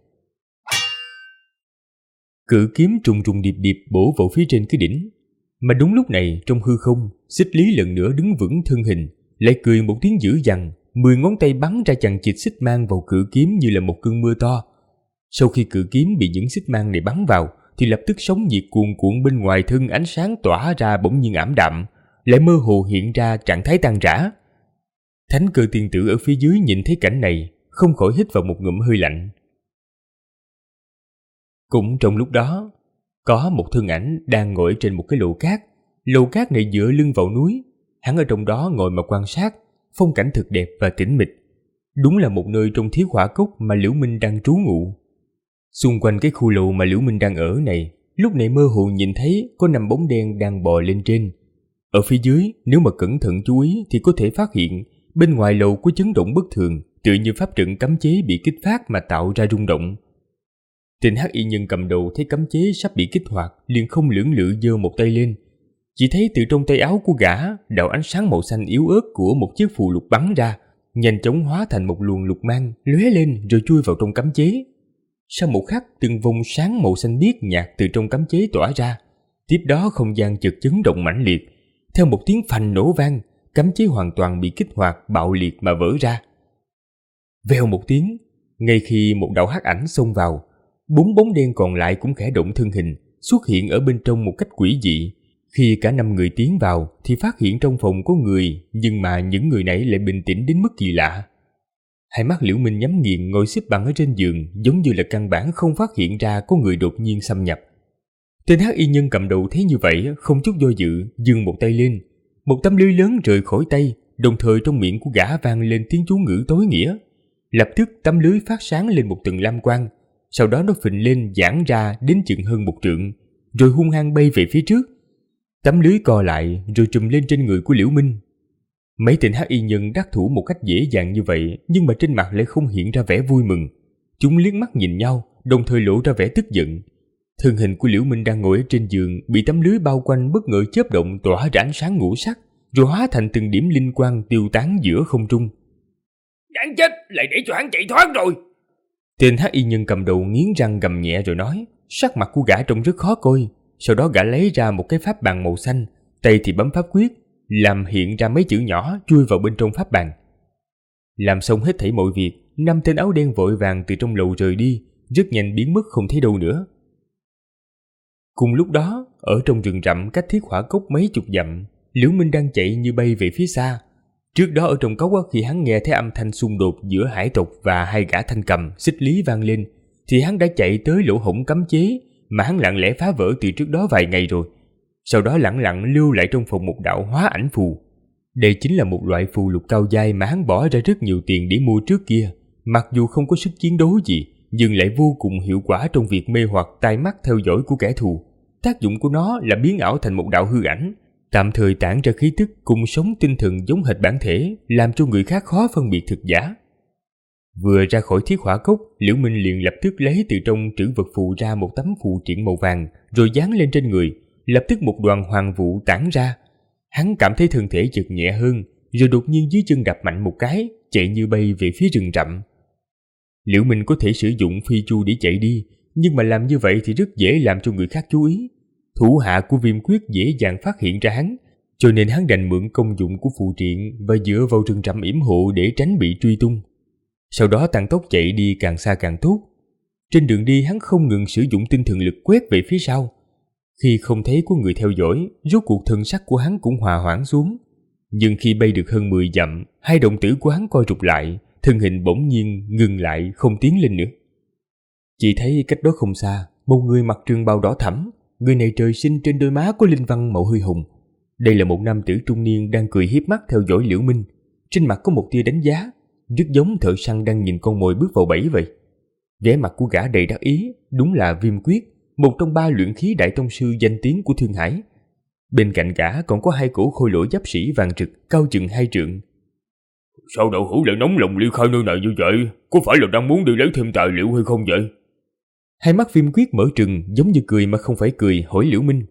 Cự kiếm trùng trùng điệp điệp bổ vào phía trên cái đỉnh. Mà đúng lúc này trong hư không, Xích Lý lần nữa đứng vững thân hình, lại cười một tiếng dữ dằn, 10 ngón tay bắn ra chằng chịt xích mang vào cự kiếm như là một cơn mưa to. Sau khi cự kiếm bị những xích mang này bắn vào, thì lập tức sóng nhiệt cuồn cuộn bên ngoài thân ánh sáng tỏa ra bỗng nhiên ảm đạm, lại mơ hồ hiện ra trạng thái tan rã. Thánh Cơ Tiên Tử ở phía dưới nhìn thấy cảnh này, không khỏi hít vào một ngụm hơi lạnh. Cũng trong lúc đó, có một thân ảnh đang ngồi trên một cái lầu cát. Lầu cát này dựa lưng vào núi, hắn ở trong đó ngồi mà quan sát, phong cảnh thật đẹp và tĩnh mịch. Đúng là một nơi trong Thiết Hỏa Cốc mà Liễu Minh đang trú ngụ. Xung quanh cái khu lầu mà Liễu Minh đang ở này, lúc này mơ hồ nhìn thấy có 5 bóng đen đang bò lên trên. Ở phía dưới, nếu mà cẩn thận chú ý thì có thể phát hiện bên ngoài lầu có chấn động bất thường, tựa như pháp trận cấm chế bị kích phát mà tạo ra rung động. Tên hắc y nhân cầm đầu thấy cấm chế sắp bị kích hoạt, liền không lưỡng lự giơ một tay lên. Chỉ thấy từ trong tay áo của gã, đạo ánh sáng màu xanh yếu ớt của một chiếc phù lục bắn ra, nhanh chóng hóa thành một luồng lục mang, lóe lên rồi chui vào trong cấm chế. Sau một khắc, từng vùng sáng màu xanh biếc nhạt từ trong cấm chế tỏa ra. Tiếp đó không gian chợt chấn động mãnh liệt, theo một tiếng phanh nổ vang, cấm chế hoàn toàn bị kích hoạt, bạo liệt mà vỡ ra. Vèo một tiếng, ngay khi một đạo hắc ảnh xông vào, 4 bóng đen còn lại cũng khẽ động thân hình, xuất hiện ở bên trong một cách quỷ dị. Khi cả 5 người tiến vào thì phát hiện trong phòng có người, nhưng mà những người này lại bình tĩnh đến mức kỳ lạ. Hai mắt Liễu Minh nhắm nghiền ngồi xếp bằng ở trên giường, giống như là căn bản không phát hiện ra có người đột nhiên xâm nhập. Tên hắc y nhân cầm đầu thấy như vậy, không chút do dự, giương một tay lên, một tấm lưới lớn rời khỏi tay, đồng thời trong miệng của gã vang lên tiếng chú ngữ tối nghĩa. Lập tức tấm lưới phát sáng lên một tầng lam quang, sau đó nó phình lên giãn ra đến chừng hơn 1 trượng, rồi hung hăng bay về phía trước. Tấm lưới co lại rồi trùm lên trên người của Liễu Minh. Mấy tên hắc y nhân đắc thủ một cách dễ dàng như vậy, nhưng mà trên mặt lại không hiện ra vẻ vui mừng. Chúng liếc mắt nhìn nhau, đồng thời lộ ra vẻ tức giận. Thân hình của Liễu Minh đang ngồi ở trên giường bị tấm lưới bao quanh bất ngờ chớp động tỏa ra ánh sáng ngũ sắc, rồi hóa thành từng điểm linh quang tiêu tán giữa không trung. Đáng chết, lại để cho hắn chạy thoát rồi. Tên hắc y nhân cầm đầu nghiến răng gầm nhẹ rồi nói, sắc mặt của gã trông rất khó coi. Sau đó gã lấy ra một cái pháp bàn màu xanh, tay thì bấm pháp quyết, làm hiện ra mấy chữ nhỏ chui vào bên trong pháp bàn. Làm xong hết thảy mọi việc, 5 tên áo đen vội vàng từ trong lầu rời đi, rất nhanh biến mất không thấy đâu nữa. Cùng lúc đó, ở trong rừng rậm cách Thiết Hỏa Cốc mấy chục dặm, Liễu Minh đang chạy như bay về phía xa. Trước đó ở trong cốc khi hắn nghe thấy âm thanh xung đột giữa hải tộc và hai gã thanh cầm xích lý vang lên, thì hắn đã chạy tới lỗ hổng cấm chế mà hắn lặng lẽ phá vỡ từ trước đó vài ngày rồi. Sau đó lẳng lặng lưu lại trong phòng một đạo hóa ảnh phù. Đây chính là một loại phù lục cao giai mà hắn bỏ ra rất nhiều tiền để mua trước kia. Mặc dù không có sức chiến đấu gì, nhưng lại vô cùng hiệu quả trong việc mê hoặc tai mắt theo dõi của kẻ thù. Tác dụng của nó là biến ảo thành một đạo hư ảnh, tạm thời tản ra khí tức cùng sống tinh thần giống hệt bản thể, làm cho người khác khó phân biệt thực giả. Vừa ra khỏi Thiết Hỏa Cốc, Liễu Minh liền lập tức lấy từ trong trữ vật phù ra một tấm phù triện màu vàng, rồi dán lên trên người. Lập tức một đoàn hoàng vụ tản ra. Hắn cảm thấy thân thể chợt nhẹ hơn, rồi đột nhiên dưới chân đạp mạnh một cái, chạy như bay về phía rừng rậm. Liễu Minh có thể sử dụng phi chu để chạy đi, nhưng mà làm như vậy thì rất dễ làm cho người khác chú ý. Thủ hạ của Viêm Quyết dễ dàng phát hiện ra hắn, cho nên hắn đành mượn công dụng của phù triện và dựa vào rừng rậm yểm hộ để tránh bị truy tung. Sau đó tăng tốc chạy đi càng xa càng tốt. Trên đường đi hắn không ngừng sử dụng tinh thần lực quét về phía sau. Khi không thấy có người theo dõi, rốt cuộc thần sắc của hắn cũng hòa hoãn xuống. Nhưng khi bay được hơn 10 dặm, hai đồng tử của hắn co rụt lại, thân hình bỗng nhiên ngừng lại không tiến lên nữa. Chỉ thấy cách đó không xa, một người mặc trường bào đỏ thẫm. Người này trời sinh trên đôi má có linh văn màu hơi hồng. Đây là một nam tử trung niên đang cười hiếp mắt theo dõi Liễu Minh. Trên mặt có một tia đánh giá, rất giống thợ săn đang nhìn con mồi bước vào bẫy vậy. Vẻ mặt của gã đầy đắc ý, đúng là Viêm Quyết, một trong 3 luyện khí đại tông sư danh tiếng của Thương Hải. Bên cạnh gã còn có 2 cổ khôi lỗi giáp sĩ vàng rực cao chừng 2 trượng. Sao đạo hữu lại nóng lòng ly khai nơi này như vậy? Có phải là đang muốn đi lấy thêm tài liệu hay không vậy? Hai mắt Viêm Quyết mở trừng, giống như cười mà không phải cười, hỏi Liễu Minh.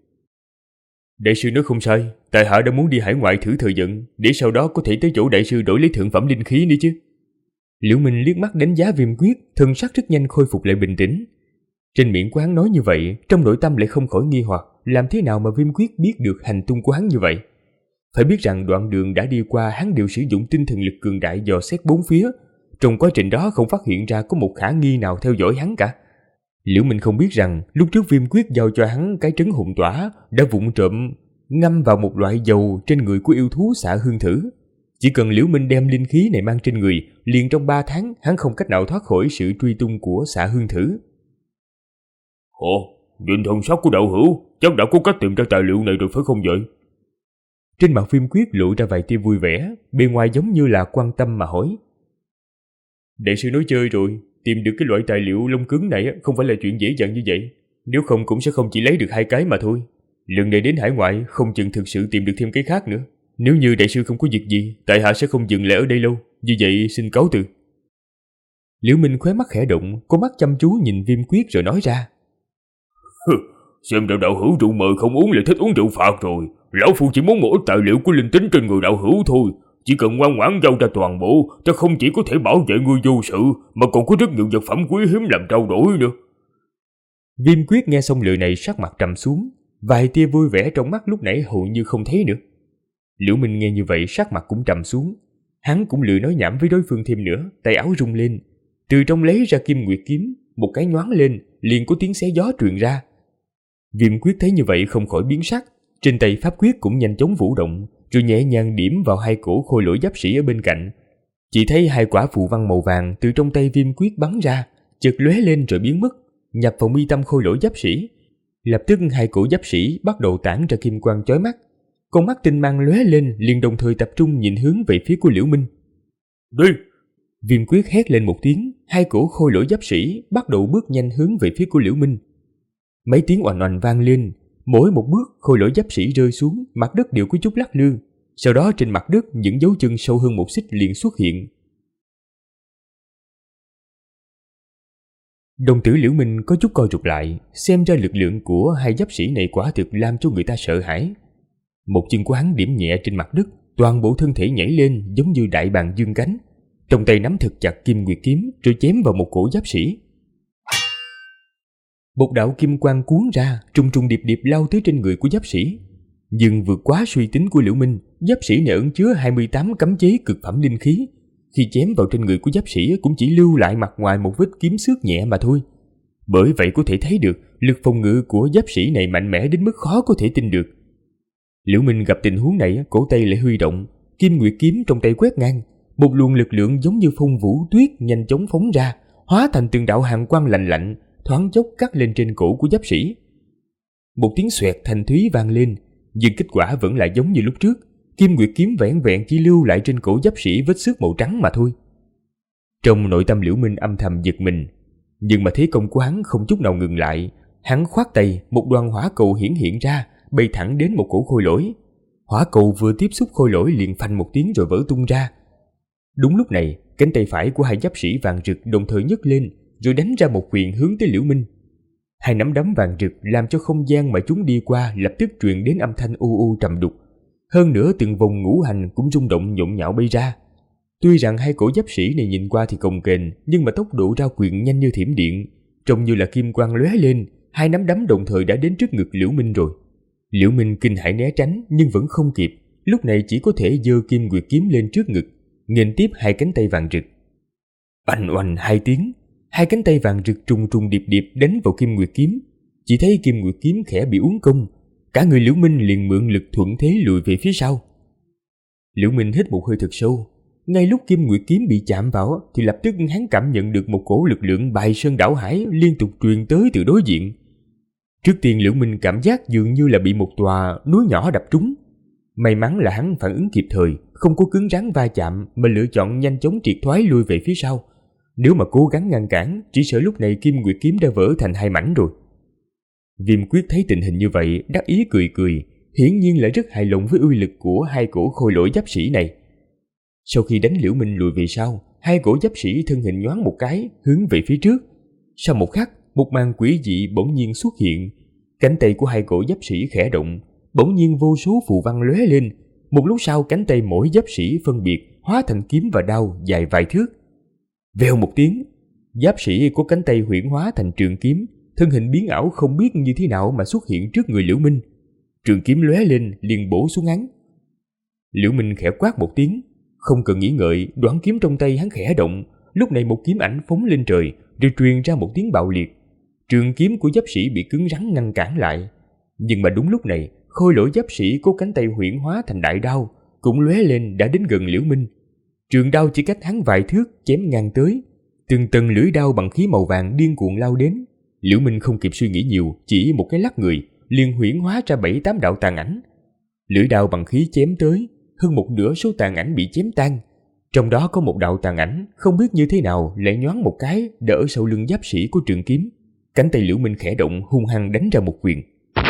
Đại sư nói không sai, tại hạ đã muốn đi hải ngoại thử thời vận, để sau đó có thể tới chỗ đại sư đổi lấy thượng phẩm linh khí nữa chứ. Liễu Minh liếc mắt đánh giá Viêm Quyết, thân sắc rất nhanh khôi phục lại bình tĩnh. Trên miệng của hắn nói như vậy, trong nội tâm lại không khỏi nghi hoặc, làm thế nào mà Viêm Quyết biết được hành tung của hắn như vậy? Phải biết rằng đoạn đường đã đi qua hắn đều sử dụng tinh thần lực cường đại dò xét bốn phía, trong quá trình đó không phát hiện ra có một khả nghi nào theo dõi hắn cả. Liễu Minh không biết rằng lúc trước Viêm Quyết giao cho hắn cái trấn hồn tỏa đã vụng trộm ngâm vào một loại dầu trên người của yêu thú Xạ Hương Thử. Chỉ cần Liễu Minh đem linh khí này mang trên người, liền trong 3 tháng hắn không cách nào thoát khỏi sự truy tung của Xạ Hương Thử. Ồ, nhìn thần sắc của đạo hữu, chắc đã có cách tìm ra tài liệu này rồi phải không vậy? Trên mặt Viêm Quyết lộ ra vài tia vui vẻ, bề ngoài giống như là quan tâm mà hỏi. Đại sư nói chơi rồi, tìm được cái loại tài liệu lông cứng này không phải là chuyện dễ dàng như vậy. Nếu không cũng sẽ không chỉ lấy được 2 cái mà thôi. Lần này đến hải ngoại không chừng thực sự tìm được thêm cái khác nữa. Nếu như đại sư không có việc gì, tại hạ sẽ không dừng lại ở đây lâu. Như vậy xin cáo từ. Liễu Minh khóe mắt khẽ động, có mắt chăm chú nhìn Viêm Quyết rồi nói ra. Xem ra đạo hữu rượu mời không uống lại thích uống rượu phạt rồi. Lão phu chỉ muốn một ít tài liệu của linh tính trên người đạo hữu thôi. Chỉ cần ngoan ngoãn giao ra toàn bộ, ta không chỉ có thể bảo vệ ngươi vô sự, mà còn có rất nhiều vật phẩm quý hiếm làm trao đổi nữa. Viêm Quyết nghe xong lời này sắc mặt trầm xuống, vài tia vui vẻ trong mắt lúc nãy hầu như không thấy nữa. Liễu Minh nghe như vậy sắc mặt cũng trầm xuống, hắn cũng lười nói nhảm với đối phương thêm nữa, tay áo rung lên, từ trong lấy ra Kim Nguyệt kiếm, một cái nhoáng lên, liền có tiếng xé gió truyền ra. Viêm Quyết thấy như vậy không khỏi biến sắc, trên tay pháp quyết cũng nhanh chóng vũ động, rồi nhẹ nhàng điểm vào 2 cổ khôi lỗi giáp sĩ ở bên cạnh. Chỉ thấy 2 quả phù văn màu vàng từ trong tay Viêm Quyết bắn ra, chợt lóe lên rồi biến mất, nhập vào mi tâm khôi lỗi giáp sĩ. Lập tức 2 cổ giáp sĩ bắt đầu tản ra kim quang chói mắt, con mắt tinh mang lóe lên liền đồng thời tập trung nhìn hướng về phía của Liễu Minh. Đi, Viêm quyết hét lên một tiếng, hai cổ khôi lỗi giáp sĩ bắt đầu bước nhanh hướng về phía của Liễu Minh. Mấy tiếng oành oành vang lên, mỗi một bước khôi lỗi giáp sĩ rơi xuống, mặt đất đều có chút lắc lư. Sau đó trên mặt đất những dấu chân sâu hơn một xích liền xuất hiện. Đồng tử Liễu Minh có chút co rụt lại, xem ra lực lượng của hai giáp sĩ này quả thực làm cho người ta sợ hãi. Một chân của hắn điểm nhẹ trên mặt đất, toàn bộ thân thể nhảy lên giống như đại bàng dương cánh, trong tay nắm thật chặt Kim Nguyệt kiếm rồi chém vào một cổ giáp sĩ. Một đạo kim quang cuốn ra, trùng trùng điệp điệp lao tới trên người của giáp sĩ. Nhưng vượt quá suy tính của Liễu Minh, giáp sĩ này ẩn chứa 28 cấm chế cực phẩm linh khí. Khi chém vào trên người của giáp sĩ cũng chỉ lưu lại mặt ngoài một vết kiếm xước nhẹ mà thôi. Bởi vậy có thể thấy được lực phòng ngự của giáp sĩ này mạnh mẽ đến mức khó có thể tin được. Liễu Minh gặp tình huống này, cổ tay lại huy động, Kim Nguyệt kiếm trong tay quét ngang, một luồng lực lượng giống như phong vũ tuyết nhanh chóng phóng ra, hóa thành từng đạo hàn quang lạnh lạnh, thoáng chốc cắt lên trên cổ của giáp sĩ. Một tiếng xoẹt thanh thúy vang lên, nhưng kết quả vẫn là giống như lúc trước, Kim Nguyệt kiếm vẻn vẹn chỉ lưu lại trên cổ giáp sĩ vết xước màu trắng mà thôi. Trong nội tâm Liễu Minh âm thầm giật mình, nhưng mà thế công của hắn không chút nào ngừng lại. Hắn khoát tay, một đoàn hỏa cầu hiện ra, bay thẳng đến một cổ khôi lỗi. Hỏa cầu vừa tiếp xúc khôi lỗi liền phanh một tiếng rồi vỡ tung ra. Đúng lúc này, cánh tay phải của hai giáp sĩ vàng rực đồng thời nhấc lên, rồi đánh ra một quyền hướng tới Liễu Minh. Hai nắm đấm vàng rực làm cho không gian mà chúng đi qua lập tức truyền đến âm thanh u u trầm đục. Hơn nữa từng vòng ngũ hành cũng rung động nhộn nhạo bay ra. Tuy rằng hai cổ giáp sĩ này nhìn qua thì cồng kềnh, nhưng mà tốc độ ra quyền nhanh như thiểm điện, trông như là kim quang lóe lên, hai nắm đấm đồng thời đã đến trước ngực Liễu Minh rồi. Liễu Minh kinh hãi né tránh nhưng vẫn không kịp, lúc này chỉ có thể giơ Kim Nguyệt kiếm lên trước ngực, nghênh tiếp hai cánh tay vàng rực. Oanh oanh hai tiếng, hai cánh tay vàng rực trùng trùng điệp điệp đánh vào Kim Nguyệt kiếm. Chỉ thấy Kim Nguyệt kiếm khẽ bị uốn cong, cả người Liễu Minh liền mượn lực thuận thế lùi về phía sau. Liễu Minh hít một hơi thật sâu. Ngay lúc Kim Nguyệt kiếm bị chạm vào thì lập tức hắn cảm nhận được một cổ lực lượng bài sơn đảo hải liên tục truyền tới từ đối diện. Trước tiên Liễu Minh cảm giác dường như là bị một tòa núi nhỏ đập trúng. May mắn là hắn phản ứng kịp thời, không có cứng rắn va chạm mà lựa chọn nhanh chóng triệt thoái lui về phía sau. Nếu mà cố gắng ngăn cản, chỉ sợ lúc này Kim Nguyệt kiếm đã vỡ thành hai mảnh rồi. Viêm Quyết thấy tình hình như vậy, đắc ý cười cười, hiển nhiên là rất hài lòng với uy lực của hai cổ khôi lỗi giáp sĩ này. Sau khi đánh Liễu Minh lùi về sau, hai cổ giáp sĩ thân hình nhoáng một cái, hướng về phía trước. Sau một khắc, một màn quỷ dị bỗng nhiên xuất hiện. Cánh tay của hai cổ giáp sĩ khẽ động, bỗng nhiên vô số phù văn lóe lên. Một lúc sau, cánh tay mỗi giáp sĩ phân biệt hóa thành kiếm và đao dài vài thước. Vèo một tiếng, giáp sĩ có cánh tay huyễn hóa thành trường kiếm, thân hình biến ảo không biết như thế nào mà xuất hiện trước người Liễu Minh. Trường kiếm lóe lên liền bổ xuống hắn. Liễu Minh khẽ quát một tiếng, không cần nghĩ ngợi, đoạn kiếm trong tay hắn khẽ động, lúc này một kiếm ảnh phóng lên trời, rồi truyền ra một tiếng bạo liệt. Trường kiếm của giáp sĩ bị cứng rắn ngăn cản lại, nhưng mà đúng lúc này, khôi lỗi giáp sĩ có cánh tay huyễn hóa thành đại đao cũng lóe lên đã đến gần Liễu Minh. Trường đao chỉ cách hắn vài thước chém ngang tới, từng tầng lưỡi đao bằng khí màu vàng điên cuồng lao đến. Liễu Minh không kịp suy nghĩ nhiều, chỉ một cái lắc người liền huyễn hóa ra 7-8 đạo tàn ảnh. Lưỡi đao bằng khí chém tới, hơn một nửa số tàn ảnh bị chém tan. Trong đó có một đạo tàn ảnh không biết như thế nào lại nhoáng một cái đỡ sau lưng giáp sĩ của trường kiếm. Cánh tay Liễu Minh khẽ động, hung hăng đánh ra một quyền.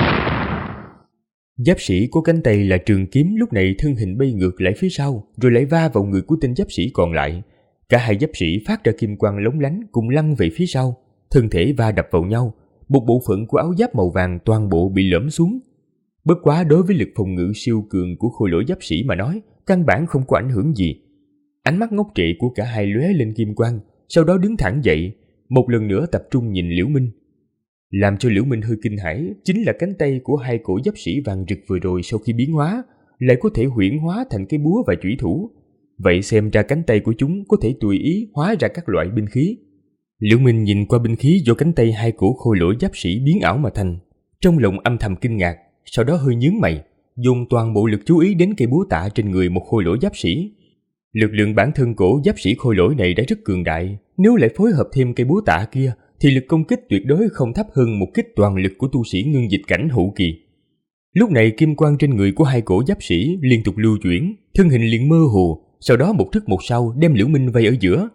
Giáp sĩ của cánh tay là trường kiếm lúc này thân hình bay ngược lại phía sau, rồi lại va vào người của tên giáp sĩ còn lại. Cả hai giáp sĩ phát ra kim quang lóng lánh cùng lăn về phía sau, thân thể va đập vào nhau, một bộ phận của áo giáp màu vàng toàn bộ bị lõm xuống. Bất quá đối với lực phòng ngự siêu cường của khôi lỗi giáp sĩ mà nói, căn bản không có ảnh hưởng gì. Ánh mắt ngốc trệ của cả hai lóe lên kim quang, sau đó đứng thẳng dậy, một lần nữa tập trung nhìn Liễu Minh. Làm cho Liễu Minh hơi kinh hãi chính là cánh tay của hai cổ giáp sĩ vàng rực vừa rồi sau khi biến hóa lại có thể huyễn hóa thành cái búa và chủy thủ. Vậy xem ra cánh tay của chúng có thể tùy ý hóa ra các loại binh khí. Liễu Minh nhìn qua binh khí do cánh tay hai cổ khôi lỗi giáp sĩ biến ảo mà thành, trong lòng âm thầm kinh ngạc, sau đó hơi nhướng mày, dùng toàn bộ lực chú ý đến cây búa tạ trên người một khôi lỗi giáp sĩ. Lực lượng bản thân cổ giáp sĩ khôi lỗi này đã rất cường đại, nếu lại phối hợp thêm cây búa tạ kia thì lực công kích tuyệt đối không thấp hơn một kích toàn lực của tu sĩ ngưng dịch cảnh hậu kỳ. Lúc này kim quang trên người của hai cổ giáp sĩ liên tục lưu chuyển, thân hình liền mơ hồ, sau đó một trước một sau đem Liễu Minh vây ở giữa,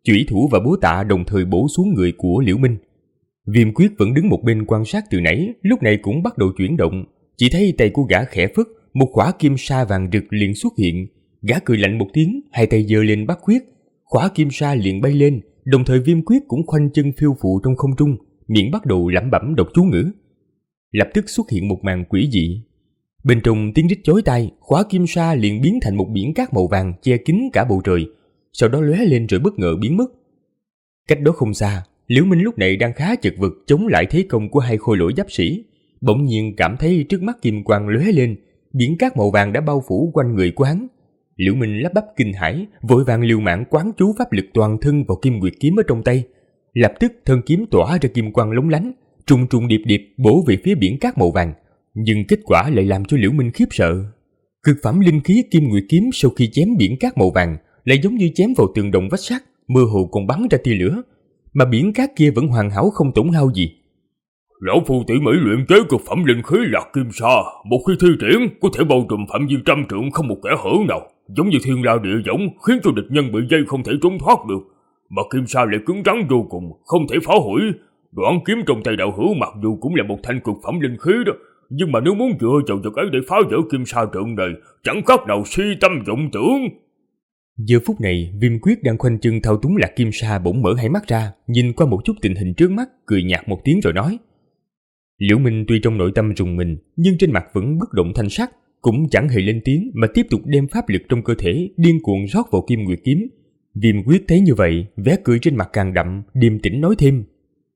chủy thủ và búa tạ đồng thời bổ xuống người của Liễu Minh. Viêm Quyết vẫn đứng một bên quan sát từ nãy, lúc này cũng bắt đầu chuyển động. Chỉ thấy tay của gã khẽ phất, một khỏa kim sa vàng rực liền xuất hiện. Gã cười lạnh một tiếng, hai tay giơ lên bắt quyết, khỏa kim sa liền bay lên, đồng thời Viêm Quyết cũng khoanh chân phiêu phù trong không trung, miệng bắt đầu lẩm bẩm đọc chú ngữ. Lập tức xuất hiện một màn quỷ dị. Bên trong tiếng rít chói tai, khỏa kim sa liền biến thành một biển cát màu vàng che kín cả bầu trời, sau đó lóe lên rồi bất ngờ biến mất. Cách đó không xa, Liễu Minh lúc này đang khá chật vật chống lại thế công của hai khôi lỗi giáp sĩ, bỗng nhiên cảm thấy trước mắt kim quang lóe lên, biển cát màu vàng đã bao phủ quanh người của hắn. Liễu Minh lắp bắp kinh hãi, vội vàng liều mạng quán chú pháp lực toàn thân vào kim nguyệt kiếm ở trong tay. Lập tức thân kiếm tỏa ra kim quang lóng lánh, trùng trùng điệp điệp bổ về phía biển cát màu vàng, nhưng kết quả lại làm cho Liễu Minh khiếp sợ. Cực phẩm linh khí kim nguyệt kiếm sau khi chém biển cát màu vàng lại giống như chém vào tường đồng vách sắt, mơ hồ còn bắn ra tia lửa, mà biển cát kia vẫn hoàn hảo không tổn hao gì. Lão phu tỉ mỉ luyện chế cực phẩm linh khí lạc kim sa, một khi thi triển có thể bao trùm phạm vi 100 trượng không một kẽ hở nào, giống như thiên la địa võng, khiến cho địch nhân bị dây không thể trốn thoát được. Mà kim sa lại cứng rắn vô cùng, không thể phá hủy. Đoạn kiếm trong tay đạo hữu mặc dù cũng là một thanh cực phẩm linh khí đó, nhưng mà nếu muốn dựa vào vật ấy để phá vỡ kim sa trận này, chẳng khác nào si tâm vọng tưởng. Giờ phút này, Viêm Quyết đang khoanh chân thao túng lạc kim sa bỗng mở hai mắt ra, nhìn qua một chút tình hình trước mắt, cười nhạt một tiếng rồi nói. Liễu Minh tuy trong nội tâm rùng mình, nhưng trên mặt vẫn bất động thanh sắc, cũng chẳng hề lên tiếng mà tiếp tục đem pháp lực trong cơ thể điên cuồng rót vào kim nguyệt kiếm. Viêm Quyết thấy như vậy, vẻ cười trên mặt càng đậm, điềm tĩnh nói thêm.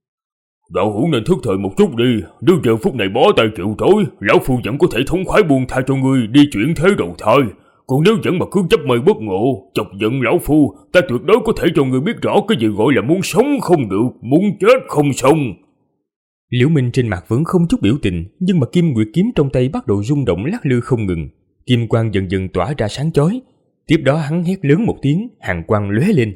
Đạo hữu nên thức thời một chút đi, nếu giờ phút này bó tay chịu trói, lão phu vẫn có thể thống khoái buông tha cho ngươi đi chuyển thế đầu thai. Còn nếu vẫn mà cứ chấp mê bất ngộ, chọc giận lão phu, ta tuyệt đối có thể cho ngươi biết rõ cái gì gọi là muốn sống không được, muốn chết không xong. Liễu Minh trên mặt vẫn không chút biểu tình, nhưng mà kim nguyệt kiếm trong tay bắt đầu rung động lắc lư không ngừng, kim quang dần dần tỏa ra sáng chói. Tiếp đó hắn hét lớn một tiếng, hàn quang lóe lên.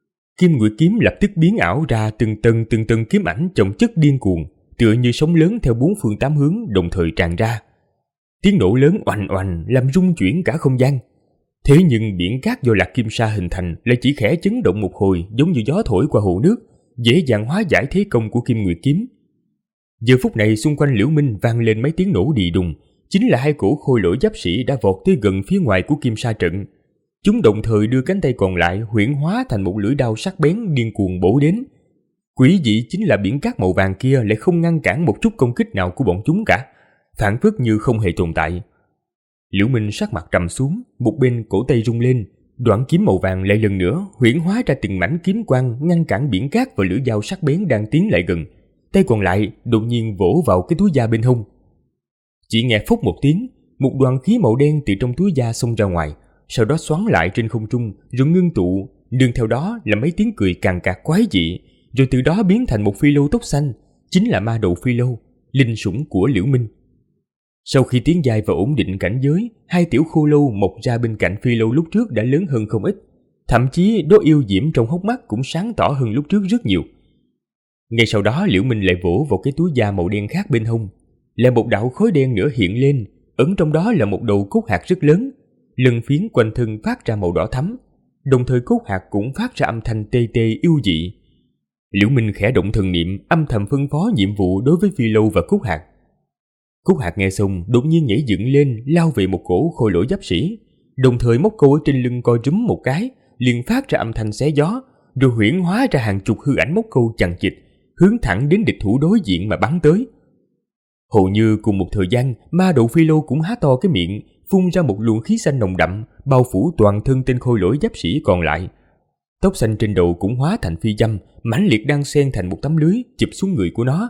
Kim nguyệt kiếm lập tức biến ảo ra từng tầng kiếm ảnh chồng chất điên cuồng, tựa như sóng lớn theo bốn phương tám hướng đồng thời tràn ra. Tiếng nổ lớn oành oành làm rung chuyển cả không gian. Thế nhưng biển cát do lạc kim sa hình thành lại chỉ khẽ chấn động một hồi, giống như gió thổi qua hồ nước, dễ dàng hóa giải thế công của kim nguyệt kiếm. Giờ phút này xung quanh Liễu Minh vang lên mấy tiếng nổ đì đùng, chính là hai cổ khôi lỗi giáp sĩ đã vọt tới gần phía ngoài của kim sa trận. Chúng đồng thời đưa cánh tay còn lại huyễn hóa thành một lưỡi đao sắc bén điên cuồng bổ đến. Quỷ dị chính là biển cát màu vàng kia lại không ngăn cản một chút công kích nào của bọn chúng cả, phản phất như không hề tồn tại. Liễu Minh sắc mặt trầm xuống, một bên cổ tay rung lên, đoạn kiếm màu vàng lại lần nữa huyễn hóa ra từng mảnh kiếm quang ngăn cản biển cát và lưỡi dao sắc bén đang tiến lại gần. Tay còn lại đột nhiên vỗ vào cái túi da bên hông. Chỉ nghe phốc một tiếng, một đoàn khí màu đen từ trong túi da xông ra ngoài, sau đó xoắn lại trên không trung rồi ngưng tụ, nương theo đó là mấy tiếng cười càn cạc quái dị, rồi từ đó biến thành một phi lâu tóc xanh, chính là ma đầu phi lâu, linh sủng của Liễu Minh. Sau khi tiến dài và ổn định cảnh giới, hai tiểu khô lâu mọc ra bên cạnh phi lâu lúc trước đã lớn hơn không ít, thậm chí đố yêu diễm trong hốc mắt cũng sáng tỏ hơn lúc trước rất nhiều. Ngay sau đó Liễu Minh lại vỗ vào cái túi da màu đen khác bên hông, là một đạo khối đen nữa hiện lên, ẩn trong đó là một đầu cốt hạt rất lớn, lân phiến quanh thân phát ra màu đỏ thắm, đồng thời cốt hạt cũng phát ra âm thanh tê tê yêu dị. Liễu Minh khẽ động thần niệm, âm thầm phân phó nhiệm vụ đối với phi lâu và cốt hạt. Cốt hạt nghe xong đột nhiên nhảy dựng lên, lao về một cổ khôi lỗi giáp sĩ, đồng thời móc câu ở trên lưng co rúm một cái, liền phát ra âm thanh xé gió, rồi huyễn hóa ra hàng chục hư ảnh móc câu chằng chịt, hướng thẳng đến địch thủ đối diện mà bắn tới. Hầu như cùng một thời gian, ma đầu phi lô cũng há to cái miệng, phun ra một luồng khí xanh nồng đậm, bao phủ toàn thân tên khôi lỗi giáp sĩ còn lại. Tóc xanh trên đầu cũng hóa thành phi dâm, mãnh liệt đang xen thành một tấm lưới chụp xuống người của nó.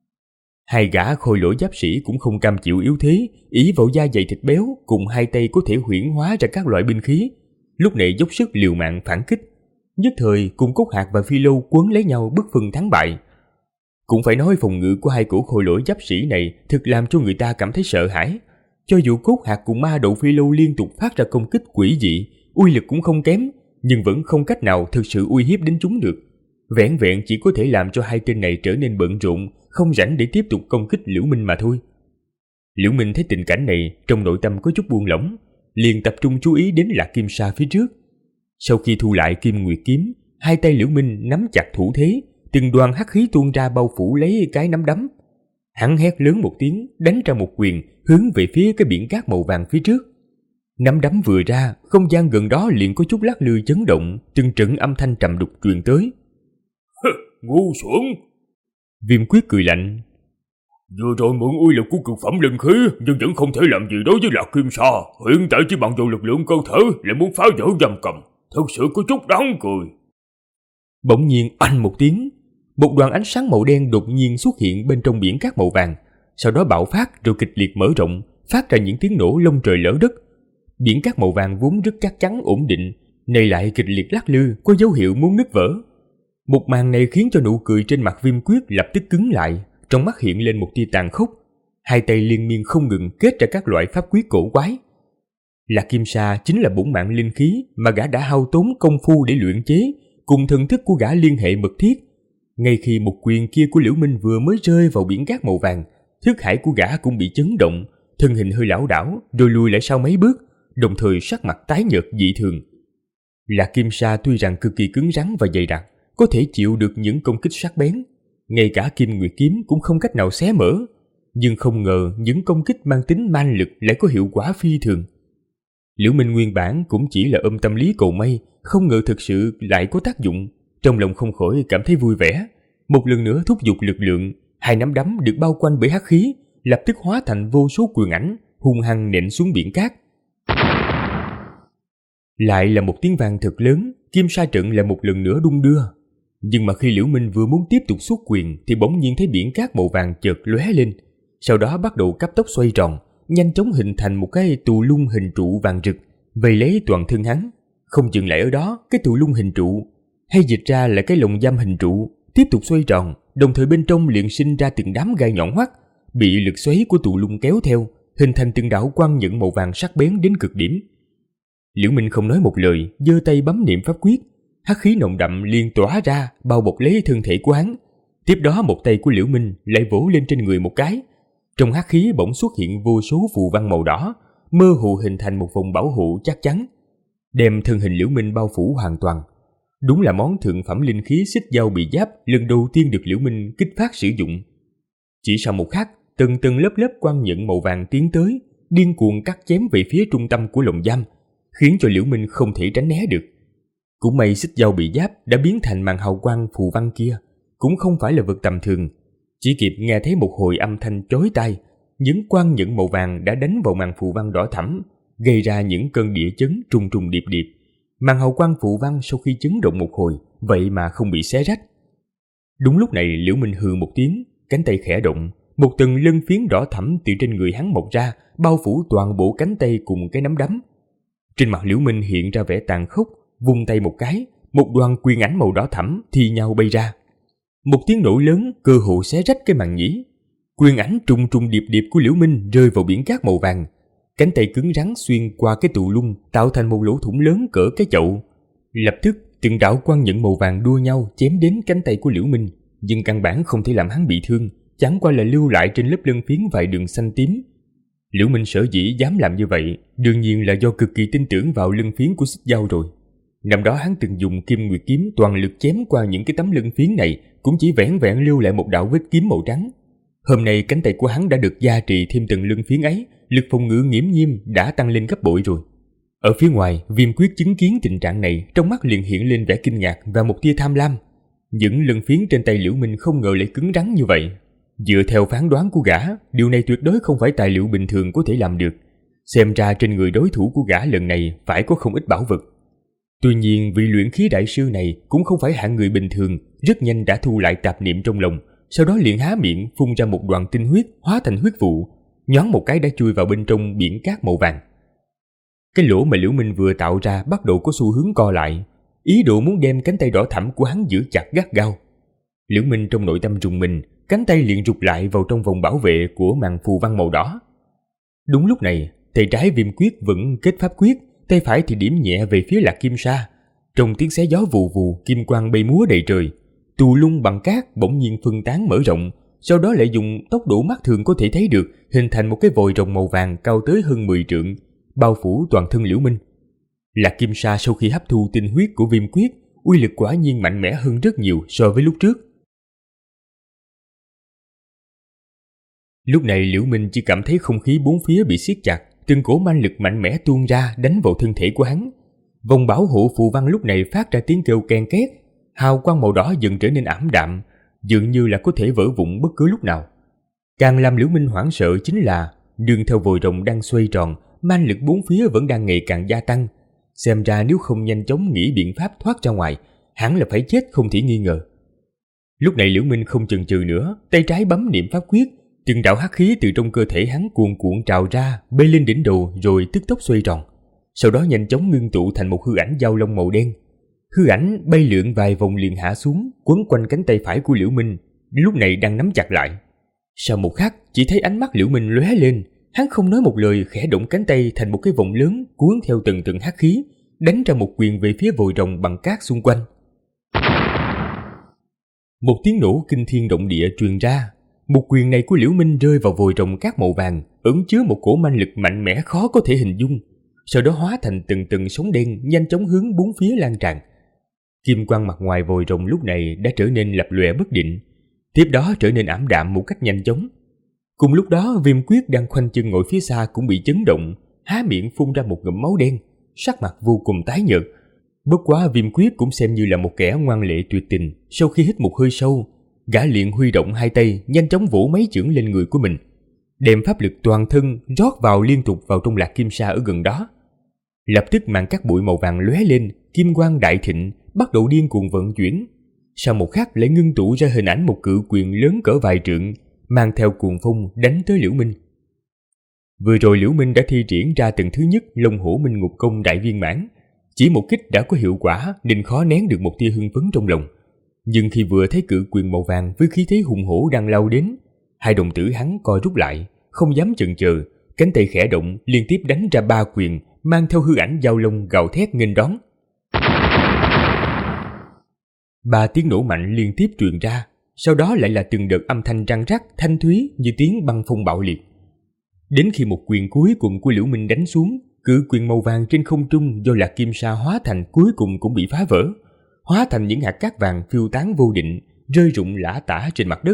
Hai gã khôi lỗi giáp sĩ cũng không cam chịu yếu thế, ỷ vào da dày thịt béo cùng hai tay có thể huyễn hóa ra các loại binh khí, lúc này dốc sức liều mạng phản kích. Nhất thời cùng cốt hạt và phi lâu quấn lấy nhau bất phân thắng bại. Cũng phải nói phòng ngự của hai cổ khôi lỗi giáp sĩ này thực làm cho người ta cảm thấy sợ hãi. Cho dù cốt hạt cùng ma đầu phi lâu liên tục phát ra công kích quỷ dị, uy lực cũng không kém, nhưng vẫn không cách nào thực sự uy hiếp đến chúng được. Vẻn vẹn chỉ có thể làm cho hai tên này trở nên bận rộn, không rảnh để tiếp tục công kích Liễu Minh mà thôi. Liễu Minh thấy tình cảnh này, trong nội tâm có chút buông lỏng, liền tập trung chú ý đến lạc kim sa phía trước. Sau khi thu lại kim nguyệt kiếm, hai tay Liễu Minh nắm chặt thủ thế, từng đoàn hắc khí tuôn ra bao phủ lấy cái nắm đấm. Hắn hét lớn một tiếng, đánh ra một quyền hướng về phía cái biển cát màu vàng phía trước. Nắm đấm vừa ra, không gian gần đó liền có chút lắc lư chấn động, từng trận âm thanh trầm đục truyền tới. Ngu xuẩn! Viêm Quyết cười lạnh. Vừa rồi mượn uy lực của cực phẩm linh khí, nhưng vẫn không thể làm gì đối với Lạc Kim Sa. Hiện tại chỉ bằng vào lực lượng cơ thể lại muốn phá vỡ giam cầm, thật sự có chút đáng cười. Bỗng nhiên oanh một tiếng, một đoàn ánh sáng màu đen đột nhiên xuất hiện bên trong biển cát màu vàng, sau đó bạo phát rồi kịch liệt mở rộng, phát ra những tiếng nổ lông trời lở đất. Biển cát màu vàng vốn rất chắc chắn ổn định, nay lại kịch liệt lắc lư, có dấu hiệu muốn nứt vỡ. Một màn này khiến cho nụ cười trên mặt Viêm Quyết lập tức cứng lại, trong mắt hiện lên một tia tàn khốc. Hai tay liên miên không ngừng kết ra các loại pháp quyết cổ quái. Lạc Kim Sa chính là bổn mạng linh khí mà gã đã hao tốn công phu để luyện chế, cùng thần thức của gã liên hệ mật thiết. Ngay khi một quyền kia của Liễu Minh vừa mới rơi vào biển cát màu vàng, thức hải của gã cũng bị chấn động, thân hình hơi lảo đảo rồi lùi lại sau mấy bước, đồng thời sắc mặt tái nhợt dị thường. Lạc Kim Sa tuy rằng cực kỳ cứng rắn và dày đặc, có thể chịu được những công kích sắc bén, ngay cả Kim Nguyệt kiếm cũng không cách nào xé mở, nhưng không ngờ những công kích mang tính man lực lại có hiệu quả phi thường. Liễu Minh nguyên bản cũng chỉ là ôm tâm lý cầu may, không ngờ thực sự lại có tác dụng, trong lòng không khỏi cảm thấy vui vẻ. Một lần nữa thúc giục lực lượng, hai nắm đấm được bao quanh bởi hắc khí, lập tức hóa thành vô số quyền ảnh, hung hăng nện xuống biển cát. Lại là một tiếng vang thật lớn, Kim Sa trận lại một lần nữa đung đưa. Nhưng mà khi Liễu Minh vừa muốn tiếp tục xuất quyền thì bỗng nhiên thấy biển cát màu vàng chợt lóe lên, sau đó bắt đầu cấp tốc xoay tròn, nhanh chóng hình thành một cái tù lung hình trụ vàng rực, vây lấy toàn thân hắn. Không dừng lại ở đó, cái tù lung hình trụ, hay dịch ra là cái lồng giam hình trụ, tiếp tục xoay tròn, đồng thời bên trong liền sinh ra từng đám gai nhọn hoắt, bị lực xoáy của tù lung kéo theo, hình thành từng đạo quang nhận màu vàng sắc bén đến cực điểm. Liễu Minh không nói một lời, giơ tay bấm niệm pháp quyết, hắc khí nồng đậm liền tỏa ra, bao bọc lấy thân thể của hắn. Tiếp đó một tay của Liễu Minh lại vỗ lên trên người một cái, trong hắc khí bỗng xuất hiện vô số phù văn màu đỏ, mơ hồ hình thành một vòng bảo hộ chắc chắn, đem thân hình Liễu Minh bao phủ hoàn toàn. Đúng là món thượng phẩm linh khí xích dao bị giáp lần đầu tiên được Liễu Minh kích phát sử dụng. Chỉ sau một khắc, từng tầng lớp lớp quang nhận màu vàng tiến tới, điên cuồng cắt chém về phía trung tâm của lồng giam, khiến cho Liễu Minh không thể tránh né được. Cũng may xích dao bị giáp đã biến thành màn hào quang phù văn kia, cũng không phải là vật tầm thường. Chỉ kịp nghe thấy một hồi âm thanh chói tai, những quang nhận màu vàng đã đánh vào màn phù văn đỏ thẫm, gây ra những cơn địa chấn trùng trùng điệp điệp. Màn hào quang phù văn sau khi chấn động một hồi, vậy mà không bị xé rách. Đúng lúc này Liễu Minh hừ một tiếng, cánh tay khẽ động, một tầng lân phiến đỏ thẫm từ trên người hắn mọc ra, bao phủ toàn bộ cánh tay cùng cái nắm đấm. Trên mặt Liễu Minh hiện ra vẻ tàn khốc, vung tay một cái, một đoàn quyền ảnh màu đỏ thẫm thi nhau bay ra. Một tiếng nổ lớn cơ hồ xé rách cái màn nhĩ. Quyền ảnh trùng trùng điệp điệp của Liễu Minh rơi vào biển cát màu vàng. Cánh tay cứng rắn xuyên qua cái tù lung, tạo thành một lỗ thủng lớn cỡ cái chậu. Lập tức từng đạo quang nhận màu vàng đua nhau chém đến cánh tay của Liễu Minh, nhưng căn bản không thể làm hắn bị thương, chẳng qua là lưu lại trên lớp lân phiến vài đường xanh tím. Liễu Minh sở dĩ dám làm như vậy, đương nhiên là do cực kỳ tin tưởng vào lân phiến của xích dao rồi. Năm đó hắn từng dùng Kim Nguyệt kiếm toàn lực chém qua những cái tấm lân phiến này, cũng chỉ vẻn vẹn lưu lại một đạo vết kiếm màu trắng. Hôm nay cánh tay của hắn đã được gia trì thêm từng lân phiến ấy, lực phòng ngự nghiễm nhiên đã tăng lên gấp bội rồi. Ở phía ngoài, Viêm Quyết chứng kiến tình trạng này, trong mắt liền hiện lên vẻ kinh ngạc và một tia tham lam. Những lân phiến trên tay Liễu Minh không ngờ lại cứng rắn như vậy. Dựa theo phán đoán của gã, điều này tuyệt đối không phải tài liệu bình thường có thể làm được. Xem ra trên người đối thủ của gã lần này phải có không ít bảo vật. Tuy nhiên vị luyện khí đại sư này cũng không phải hạng người bình thường, rất nhanh đã thu lại tạp niệm trong lòng, sau đó liền há miệng phun ra một đoàn tinh huyết hóa thành huyết vụ, nhoáng một cái đã chui vào bên trong biển cát màu vàng. Cái lỗ mà Liễu Minh vừa tạo ra bắt đầu có xu hướng co lại, ý đồ muốn đem cánh tay đỏ thẫm của hắn giữ chặt gắt gao. Liễu Minh trong nội tâm rùng mình, cánh tay liền rụt lại vào trong vòng bảo vệ của màn phù văn màu đỏ. Đúng lúc này, tay trái Viêm Quyết vẫn kết pháp quyết, tay phải thì điểm nhẹ về phía Lạc Kim Sa. Trong tiếng xé gió vù vù, kim quang bay múa đầy trời, tù lung bằng cát bỗng nhiên phân tán mở rộng, sau đó lại dùng tốc độ mắt thường có thể thấy được hình thành một cái vòi rồng màu vàng cao tới hơn 10 trượng, bao phủ toàn thân Liễu Minh. Lạc Kim Sa sau khi hấp thu tinh huyết của Viêm Quyết, uy lực quả nhiên mạnh mẽ hơn rất nhiều so với lúc trước. Lúc này Liễu Minh chỉ cảm thấy không khí bốn phía bị siết chặt, từng cổ manh lực mạnh mẽ tuôn ra đánh vào thân thể của hắn. Vòng bảo hộ phù văn lúc này phát ra tiếng kêu ken két, hào quang màu đỏ dần trở nên ảm đạm, dường như là có thể vỡ vụn bất cứ lúc nào. Càng làm Liễu Minh hoảng sợ chính là nương theo vòi rồng đang xoay tròn, manh lực bốn phía vẫn đang ngày càng gia tăng. Xem ra nếu không nhanh chóng nghĩ biện pháp thoát ra ngoài, hắn là phải chết không thể nghi ngờ. Lúc này Liễu Minh không chần chừ nữa, tay trái bấm niệm pháp quyết, từng đạo hắc khí từ trong cơ thể hắn cuồn cuộn trào ra, bay lên đỉnh đầu rồi tức tốc xoay tròn. Sau đó nhanh chóng ngưng tụ thành một hư ảnh dao long màu đen. Hư ảnh bay lượn vài vòng liền hạ xuống, quấn quanh cánh tay phải của Liễu Minh, lúc này đang nắm chặt lại. Sau một khắc, chỉ thấy ánh mắt Liễu Minh lóe lên, hắn không nói một lời khẽ động cánh tay thành một cái vòng lớn cuốn theo từng từng hắc khí, đánh ra một quyền về phía vòi rồng bằng cát xung quanh. Một tiếng nổ kinh thiên động địa truyền ra. Một quyền này của Liễu Minh rơi vào vòi rồng cát màu vàng, ẩn chứa một cổ manh lực mạnh mẽ khó có thể hình dung, sau đó hóa thành từng từng sóng đen nhanh chóng hướng bốn phía lan tràn. Kim quang mặt ngoài vòi rồng lúc này đã trở nên lập lòe bất định, tiếp đó trở nên ảm đạm một cách nhanh chóng. Cùng lúc đó, Viêm Quyết đang khoanh chân ngồi phía xa cũng bị chấn động, há miệng phun ra một ngụm máu đen, sắc mặt vô cùng tái nhợt. Bất quá Viêm Quyết cũng xem như là một kẻ ngoan lệ tuyệt tình, sau khi hít một hơi sâu, gã liền huy động hai tay nhanh chóng vỗ mấy chưởng lên người của mình, đem pháp lực toàn thân rót vào liên tục vào trong lạc kim sa ở gần đó. Lập tức màn cát bụi màu vàng lóe lên, kim quang đại thịnh bắt đầu điên cuồng vận chuyển. Sau một khắc lại ngưng tụ ra hình ảnh một cự quyền lớn cỡ vài trượng, mang theo cuồng phong đánh tới Liễu Minh. Vừa rồi Liễu Minh đã thi triển ra tầng thứ nhất Long Hổ Minh Ngục Công đại viên mãn, chỉ một kích đã có hiệu quả nên khó nén được một tia hưng phấn trong lòng. Nhưng khi vừa thấy cự quyền màu vàng với khí thế hùng hổ đang lao đến, hai đồng tử hắn co rút lại, không dám chần chờ, cánh tay khẽ động liên tiếp đánh ra 3 quyền, mang theo hư ảnh dao long gào thét nghênh đón. 3 tiếng nổ mạnh liên tiếp truyền ra, sau đó lại là từng đợt âm thanh răng rắc thanh thúy như tiếng băng phong bạo liệt. Đến khi một quyền cuối cùng của Liễu Minh đánh xuống, cự quyền màu vàng trên không trung do lạc kim sa hóa thành cuối cùng cũng bị phá vỡ, hóa thành những hạt cát vàng phiêu tán vô định, rơi rụng lả tả trên mặt đất.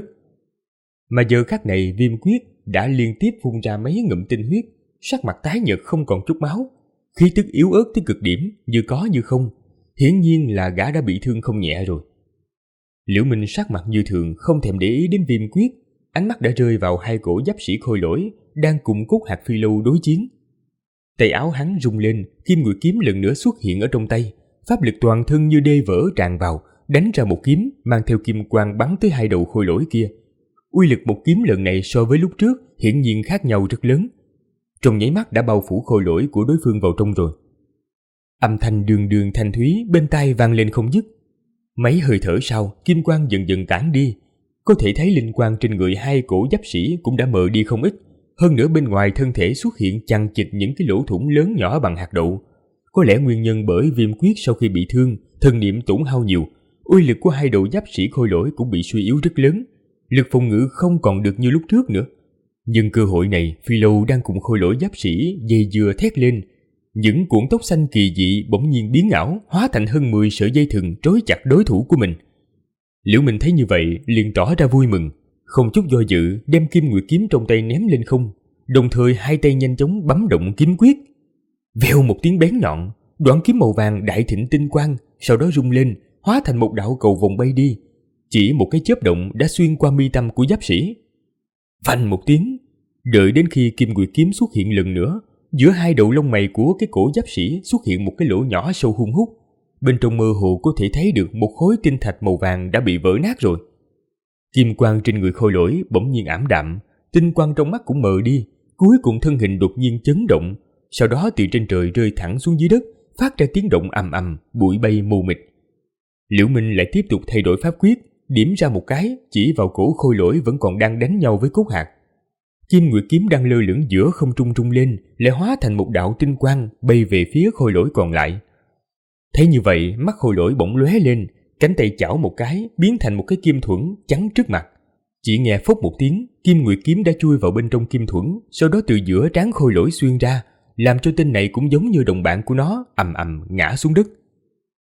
Mà giờ khắc này Viêm Quyết đã liên tiếp phun ra mấy ngụm tinh huyết, sắc mặt tái nhợt không còn chút máu, khí tức yếu ớt tới cực điểm, như có như không, hiển nhiên là gã đã bị thương không nhẹ rồi. Liễu Minh sắc mặt như thường, không thèm để ý đến Viêm Quyết, ánh mắt đã rơi vào hai cổ giáp sĩ khôi lỗi đang cùng Cốt Hạt Phi Lâu đối chiến. Tay áo hắn rung lên, Kim Nguyệt kiếm lần nữa xuất hiện ở trong tay, pháp lực toàn thân như đê vỡ tràn vào, đánh ra một kiếm mang theo kim quang bắn tới hai đầu khôi lỗi kia. Uy lực một kiếm lần này so với lúc trước hiển nhiên khác nhau rất lớn, trong nháy mắt đã bao phủ khôi lỗi của đối phương vào trong rồi. Âm thanh đường đường thanh thúy bên tai vang lên không dứt. Mấy hơi thở sau, kim quang dần dần tản đi, có thể thấy linh quang trên người hai cổ giáp sĩ cũng đã mờ đi không ít. Hơn nữa bên ngoài thân thể xuất hiện chằng chịt những cái lỗ thủng lớn nhỏ bằng hạt đậu. Có lẽ nguyên nhân bởi Viêm Quyết sau khi bị thương, thần niệm tổn hao nhiều, uy lực của hai đầu giáp sĩ khôi lỗi cũng bị suy yếu rất lớn, lực phòng ngự không còn được như lúc trước nữa. Nhưng cơ hội này, Phi Lâu đang cùng khôi lỗi giáp sĩ dây dừa thét lên, những cuộn tóc xanh kỳ dị bỗng nhiên biến ảo, hóa thành hơn 10 sợi dây thừng trói chặt đối thủ của mình. Liễu Minh thấy như vậy liền tỏ ra vui mừng, không chút do dự đem Kim Nguyệt kiếm trong tay ném lên không, đồng thời hai tay nhanh chóng bấm động kiếm quyết. Vèo một tiếng bén nhọn, đoạn kiếm màu vàng đại thịnh tinh quang, sau đó rung lên, hóa thành một đạo cầu vòng bay đi. Chỉ một cái chớp động đã xuyên qua mi tâm của giáp sĩ. Phanh một tiếng, đợi đến khi Kim Nguyệt kiếm xuất hiện lần nữa, giữa hai đầu lông mày của cái cổ giáp sĩ xuất hiện một cái lỗ nhỏ sâu hun hút. Bên trong mơ hồ có thể thấy được một khối tinh thạch màu vàng đã bị vỡ nát rồi. Kim quang trên người khôi lỗi bỗng nhiên ảm đạm, tinh quang trong mắt cũng mờ đi, cuối cùng thân hình đột nhiên chấn động, sau đó từ trên trời rơi thẳng xuống dưới đất, phát ra tiếng động ầm ầm, bụi bay mù mịt. Liễu Minh lại tiếp tục thay đổi pháp quyết, điểm ra một cái chỉ vào cổ khôi lỗi vẫn còn đang đánh nhau với Cốt Hạt. Kim Nguyệt kiếm đang lơ lửng giữa không trung rung lên, lại hóa thành một đạo tinh quang bay về phía khôi lỗi còn lại. Thấy như vậy, mắt khôi lỗi bỗng lóe lên, cánh tay chảo một cái biến thành một cái kim thuẫn chắn trước mặt. Chỉ nghe phốc một tiếng, Kim Nguyệt kiếm đã chui vào bên trong kim thuẫn, sau đó từ giữa trán khôi lỗi xuyên ra, làm cho tên này cũng giống như đồng bạn của nó ầm ầm ngã xuống đất.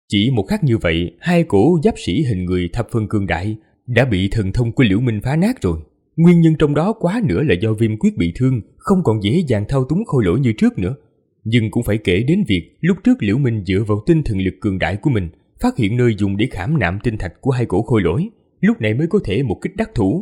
Chỉ một khắc như vậy, hai cổ giáp sĩ hình người thập phần cường đại đã bị thần thông của Liễu Minh phá nát rồi. Nguyên nhân trong đó quá nữa là do Viêm Quyết bị thương, không còn dễ dàng thao túng khôi lỗi như trước nữa. Nhưng cũng phải kể đến việc lúc trước Liễu Minh dựa vào tinh thần lực cường đại của mình, phát hiện nơi dùng để khảm nạm tinh thạch của hai cổ khôi lỗi, lúc này mới có thể một kích đắc thủ.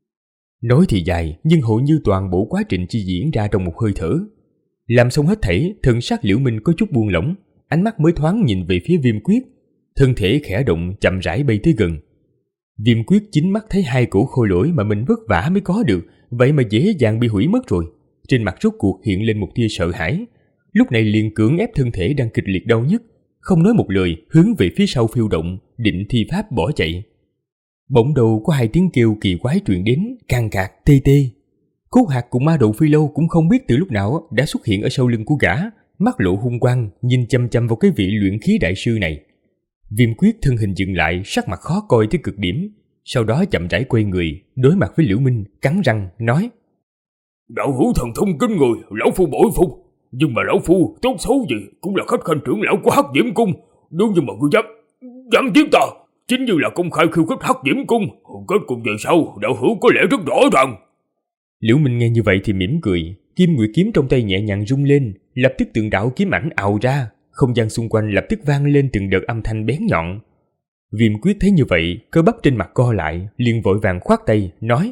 Nói thì dài, nhưng hầu như toàn bộ quá trình chỉ diễn ra trong một hơi thở. Làm xong hết thảy, thần sắc Liễu Minh có chút buông lỏng, ánh mắt mới thoáng nhìn về phía Viêm Quyết, thân thể khẽ động chậm rãi bay tới gần. Viêm Quyết chính mắt thấy hai cổ khôi lỗi mà mình vất vả mới có được, vậy mà dễ dàng bị hủy mất rồi. Trên mặt rốt cuộc hiện lên một tia sợ hãi, lúc này liền cưỡng ép thân thể đang kịch liệt đau nhức, không nói một lời hướng về phía sau phiêu động, định thi pháp bỏ chạy. Bỗng đầu có hai tiếng kêu kỳ quái truyền đến, càn cạc tê tê. Cốt Hạc cùng Ma Đầu Phi Lâu cũng không biết từ lúc nào đã xuất hiện ở sau lưng của gã, mắt lộ hung quang nhìn chăm chăm vào cái vị luyện khí đại sư này. Viêm Quyết thân hình dừng lại, sắc mặt khó coi tới cực điểm, sau đó chậm rãi quay người, đối mặt với Liễu Minh, cắn răng nói: Đạo hữu thần thông kinh người, lão phu bội phục, nhưng mà lão phu tốt xấu gì cũng là khách khanh trưởng lão của Hắc Diễm Cung, nếu như mà ngươi dám giết ta, chính như là công khai khiêu khích Hắc Diễm Cung, kết cục về sau đạo hữu có lẽ rất rõ ràng. Liễu Minh nghe như vậy thì mỉm cười, Kim Nguyệt kiếm trong tay nhẹ nhàng rung lên, lập tức từng đạo kiếm ảnh ào ra, không gian xung quanh lập tức vang lên từng đợt âm thanh bén nhọn. Viêm Quyết thấy như vậy, cơ bắp trên mặt co lại, liền vội vàng khoát tay nói: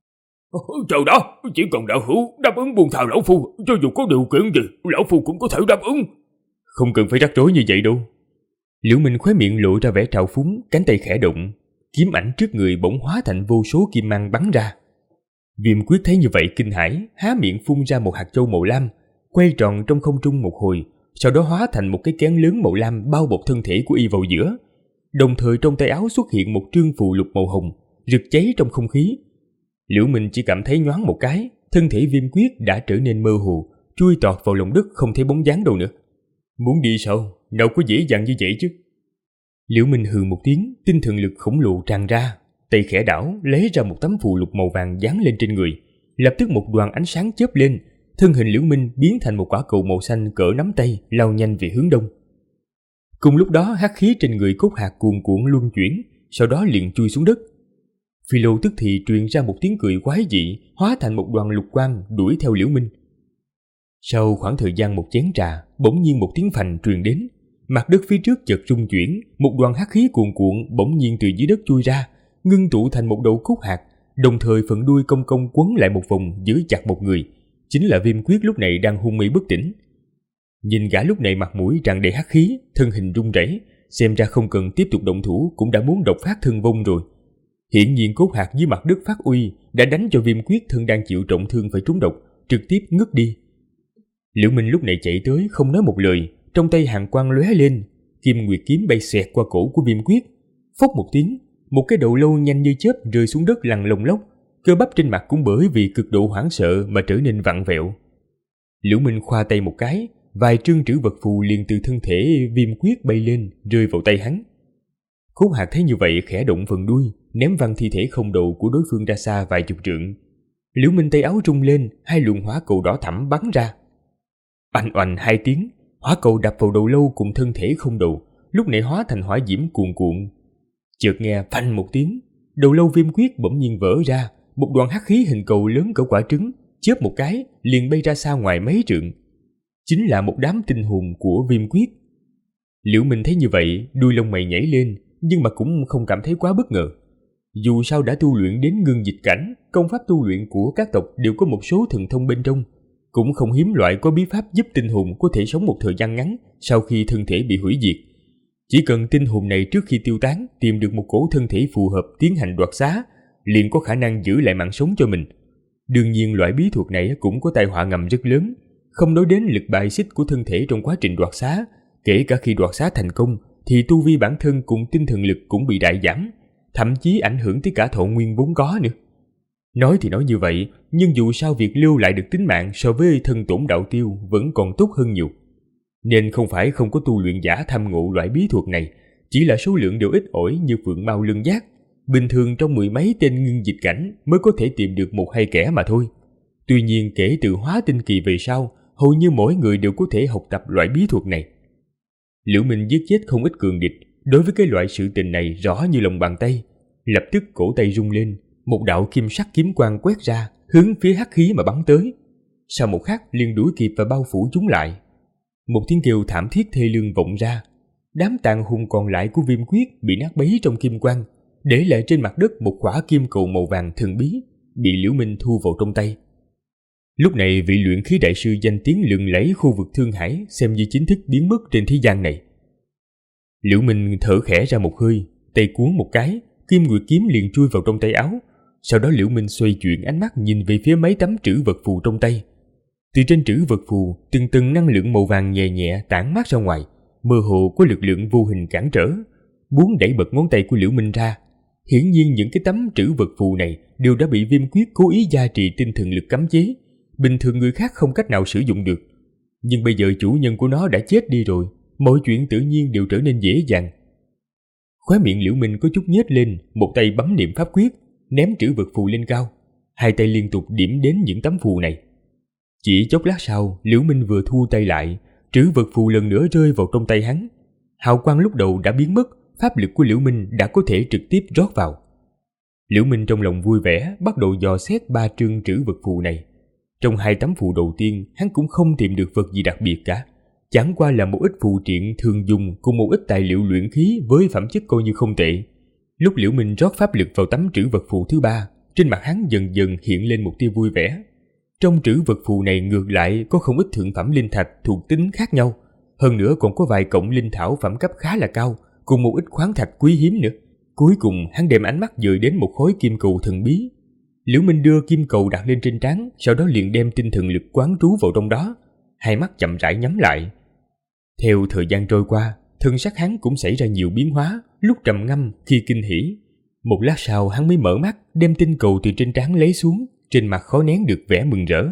Trời đó, chỉ cần đạo hữu đáp ứng buông tha lão phu, cho dù có điều kiện gì, lão phu cũng có thể đáp ứng. Không cần phải rắc rối như vậy đâu. Liễu Minh khóe miệng lộ ra vẻ trào phúng, cánh tay khẽ động, kiếm ảnh trước người bỗng hóa thành vô số kim mang bắn ra. Viêm Quyết thấy như vậy kinh hãi, há miệng phun ra một hạt châu màu lam, quay tròn trong không trung một hồi, sau đó hóa thành một cái kén lớn màu lam bao bọc thân thể của y vào giữa. Đồng thời trong tay áo xuất hiện một trương phù lục màu hồng, rực cháy trong không khí. Liễu Minh chỉ cảm thấy nhoáng một cái, thân thể Viêm Quyết đã trở nên mơ hồ, chui tọt vào lòng đất không thấy bóng dáng đâu nữa. Muốn đi sao? Nào có dễ dàng như vậy chứ. Liễu Minh hừ một tiếng, tinh thần lực khổng lồ tràn ra, tay khẽ đảo lấy ra một tấm phù lục màu vàng dán lên trên người, lập tức một đoàn ánh sáng chớp lên, thân hình Liễu Minh biến thành một quả cầu màu xanh cỡ nắm tay, lao nhanh về hướng đông. Cùng lúc đó hắc khí trên người Cốt Hạc cuồn cuộn luân chuyển, sau đó liền chui xuống đất. Phi Lô tức thì truyền ra một tiếng cười quái dị, hóa thành một đoàn lục quang đuổi theo Liễu Minh. Sau khoảng thời gian một chén trà, bỗng nhiên một tiếng phành truyền đến, mặt đất phía trước chợt rung chuyển, một đoàn hắc khí cuồn cuộn bỗng nhiên từ dưới đất chui ra, ngưng tụ thành một đầu Cốt Hạc, đồng thời phần đuôi cong cong quấn lại một vòng giữ chặt một người, chính là Viêm Quyết lúc này đang hôn mê bất tỉnh. Nhìn gã lúc này mặt mũi tràn đầy hắc khí, thân hình run rẩy, xem ra không cần tiếp tục động thủ cũng đã muốn độc phát thân vong rồi. Hiển nhiên Cốt Hạc dưới mặt đất phát uy đã đánh cho Viêm Quyết thân đang chịu trọng thương phải trúng độc, trực tiếp ngất đi. Liễu Minh lúc này chạy tới không nói một lời, trong tay hàn quang lóe lên, Kim Nguyệt kiếm bay xẹt qua cổ của Viêm Quyết, phốc một tiếng, một cái đầu lâu nhanh như chớp rơi xuống đất lăn lông lốc, cơ bắp trên mặt cũng bởi vì cực độ hoảng sợ mà trở nên vặn vẹo. Liễu Minh khoa tay một cái, vài trương trữ vật phù liền từ thân thể Viêm Quyết bay lên, rơi vào tay hắn. Cốt Hạc thấy như vậy khẽ động phần đuôi, ném văng thi thể không đầu của đối phương ra xa vài chục trượng. Liễu Minh tay áo rung lên, hai luồng hỏa cầu đỏ thẫm bắn ra. Oanh oanh hai tiếng, hỏa cầu đập vào đầu lâu cùng thân thể không đầu, lúc này hóa thành hỏa diễm cuồn cuộn. Chợt nghe phanh một tiếng, đầu lâu Viêm Quyết bỗng nhiên vỡ ra, một đoàn hắc khí hình cầu lớn cỡ quả trứng, chớp một cái liền bay ra xa ngoài mấy trượng. Chính là một đám tinh hồn của Viêm Quyết. Liễu Minh thấy như vậy, đuôi lông mày nhảy lên, nhưng mà cũng không cảm thấy quá bất ngờ. Dù sao đã tu luyện đến ngưng dịch cảnh, công pháp tu luyện của các tộc đều có một số thần thông bên trong, cũng không hiếm loại có bí pháp giúp tinh hồn có thể sống một thời gian ngắn sau khi thân thể bị hủy diệt. Chỉ cần tinh hồn này trước khi tiêu tán tìm được một cổ thân thể phù hợp tiến hành đoạt xá, liền có khả năng giữ lại mạng sống cho mình. Đương nhiên loại bí thuật này cũng có tai họa ngầm rất lớn, không nói đến lực bài xích của thân thể trong quá trình đoạt xá, kể cả khi đoạt xá thành công thì tu vi bản thân cùng tinh thần lực cũng bị đại giảm, thậm chí ảnh hưởng tới cả thọ nguyên vốn có nữa. Nói thì nói như vậy, nhưng dù sao việc lưu lại được tính mạng so với thân tổn đạo tiêu vẫn còn tốt hơn nhiều. Nên không phải không có tu luyện giả tham ngộ loại bí thuật này, chỉ là số lượng đều ít ỏi như phượng mao lân giác. Bình thường trong mười mấy tên ngưng dịch cảnh mới có thể tìm được một hai kẻ mà thôi. Tuy nhiên kể từ hóa tinh kỳ về sau, hầu như mỗi người đều có thể học tập loại bí thuật này. Liễu Minh giết chết không ít cường địch, đối với cái loại sự tình này rõ như lòng bàn tay. Lập tức cổ tay rung lên, một đạo kim sắc kiếm quang quét ra, hướng phía hắc khí mà bắn tới. Sau một khắc liền đuổi kịp và bao phủ chúng lại. Một tiếng kêu thảm thiết thê lương vọng ra. Đám tàn hùng còn lại của Viêm Quyết bị nát bấy trong kim quang, để lại trên mặt đất một quả kim cầu màu vàng thần bí, bị Liễu Minh thu vào trong tay. Lúc này vị luyện khí đại sư danh tiếng lừng lẫy khu vực Thương Hải xem như chính thức biến mất trên thế gian này. Liễu Minh thở khẽ ra một hơi, tay cuốn một cái, Kim Nguyệt kiếm liền chui vào trong tay áo. Sau đó Liễu Minh xoay chuyển ánh mắt nhìn về phía mấy tấm trữ vật phù trong tay. Từ trên trữ vật phù, từng năng lượng màu vàng nhẹ nhẹ tản mát ra ngoài, mơ hồ có lực lượng vô hình cản trở, muốn đẩy bật ngón tay của Liễu Minh ra. Hiển nhiên những cái tấm trữ vật phù này đều đã bị Viêm Quyết cố ý gia trì tinh thần lực cấm chế, bình thường người khác không cách nào sử dụng được. Nhưng bây giờ chủ nhân của nó đã chết đi rồi, mọi chuyện tự nhiên đều trở nên dễ dàng. Khóe miệng Liễu Minh có chút nhếch lên, một tay bấm niệm pháp quyết, ném trữ vật phù lên cao, hai tay liên tục điểm đến những tấm phù này. Chỉ chốc lát sau, Liễu Minh vừa thu tay lại, trữ vật phù lần nữa rơi vào trong tay hắn. Hào quang lúc đầu đã biến mất, pháp lực của Liễu Minh đã có thể trực tiếp rót vào. Liễu Minh trong lòng vui vẻ, bắt đầu dò xét 3 trương trữ vật phù này. Trong 2 tấm phù đầu tiên, hắn cũng không tìm được vật gì đặc biệt cả, chẳng qua là một ít phù triện thường dùng cùng một ít tài liệu luyện khí với phẩm chất coi như không tệ. Lúc Liễu Minh rót pháp lực vào tấm trữ vật phù thứ 3, trên mặt hắn dần dần hiện lên một tia vui vẻ. Trong trữ vật phù này ngược lại có không ít thượng phẩm linh thạch thuộc tính khác nhau, hơn nữa còn có vài cọng linh thảo phẩm cấp khá là cao, cùng một ít khoáng thạch quý hiếm nữa. Cuối cùng hắn đem ánh mắt dời đến một khối kim cầu thần bí. Liễu Minh đưa kim cầu đặt lên trên trán, sau đó liền đem tinh thần lực quán trú vào trong đó, hai mắt chậm rãi nhắm lại. Theo thời gian trôi qua, thân sắc hắn cũng xảy ra nhiều biến hóa, lúc trầm ngâm, khi kinh hỉ. Một lát sau hắn mới mở mắt, đem tinh cầu từ trên trán lấy xuống, trên mặt khó nén được vẻ mừng rỡ.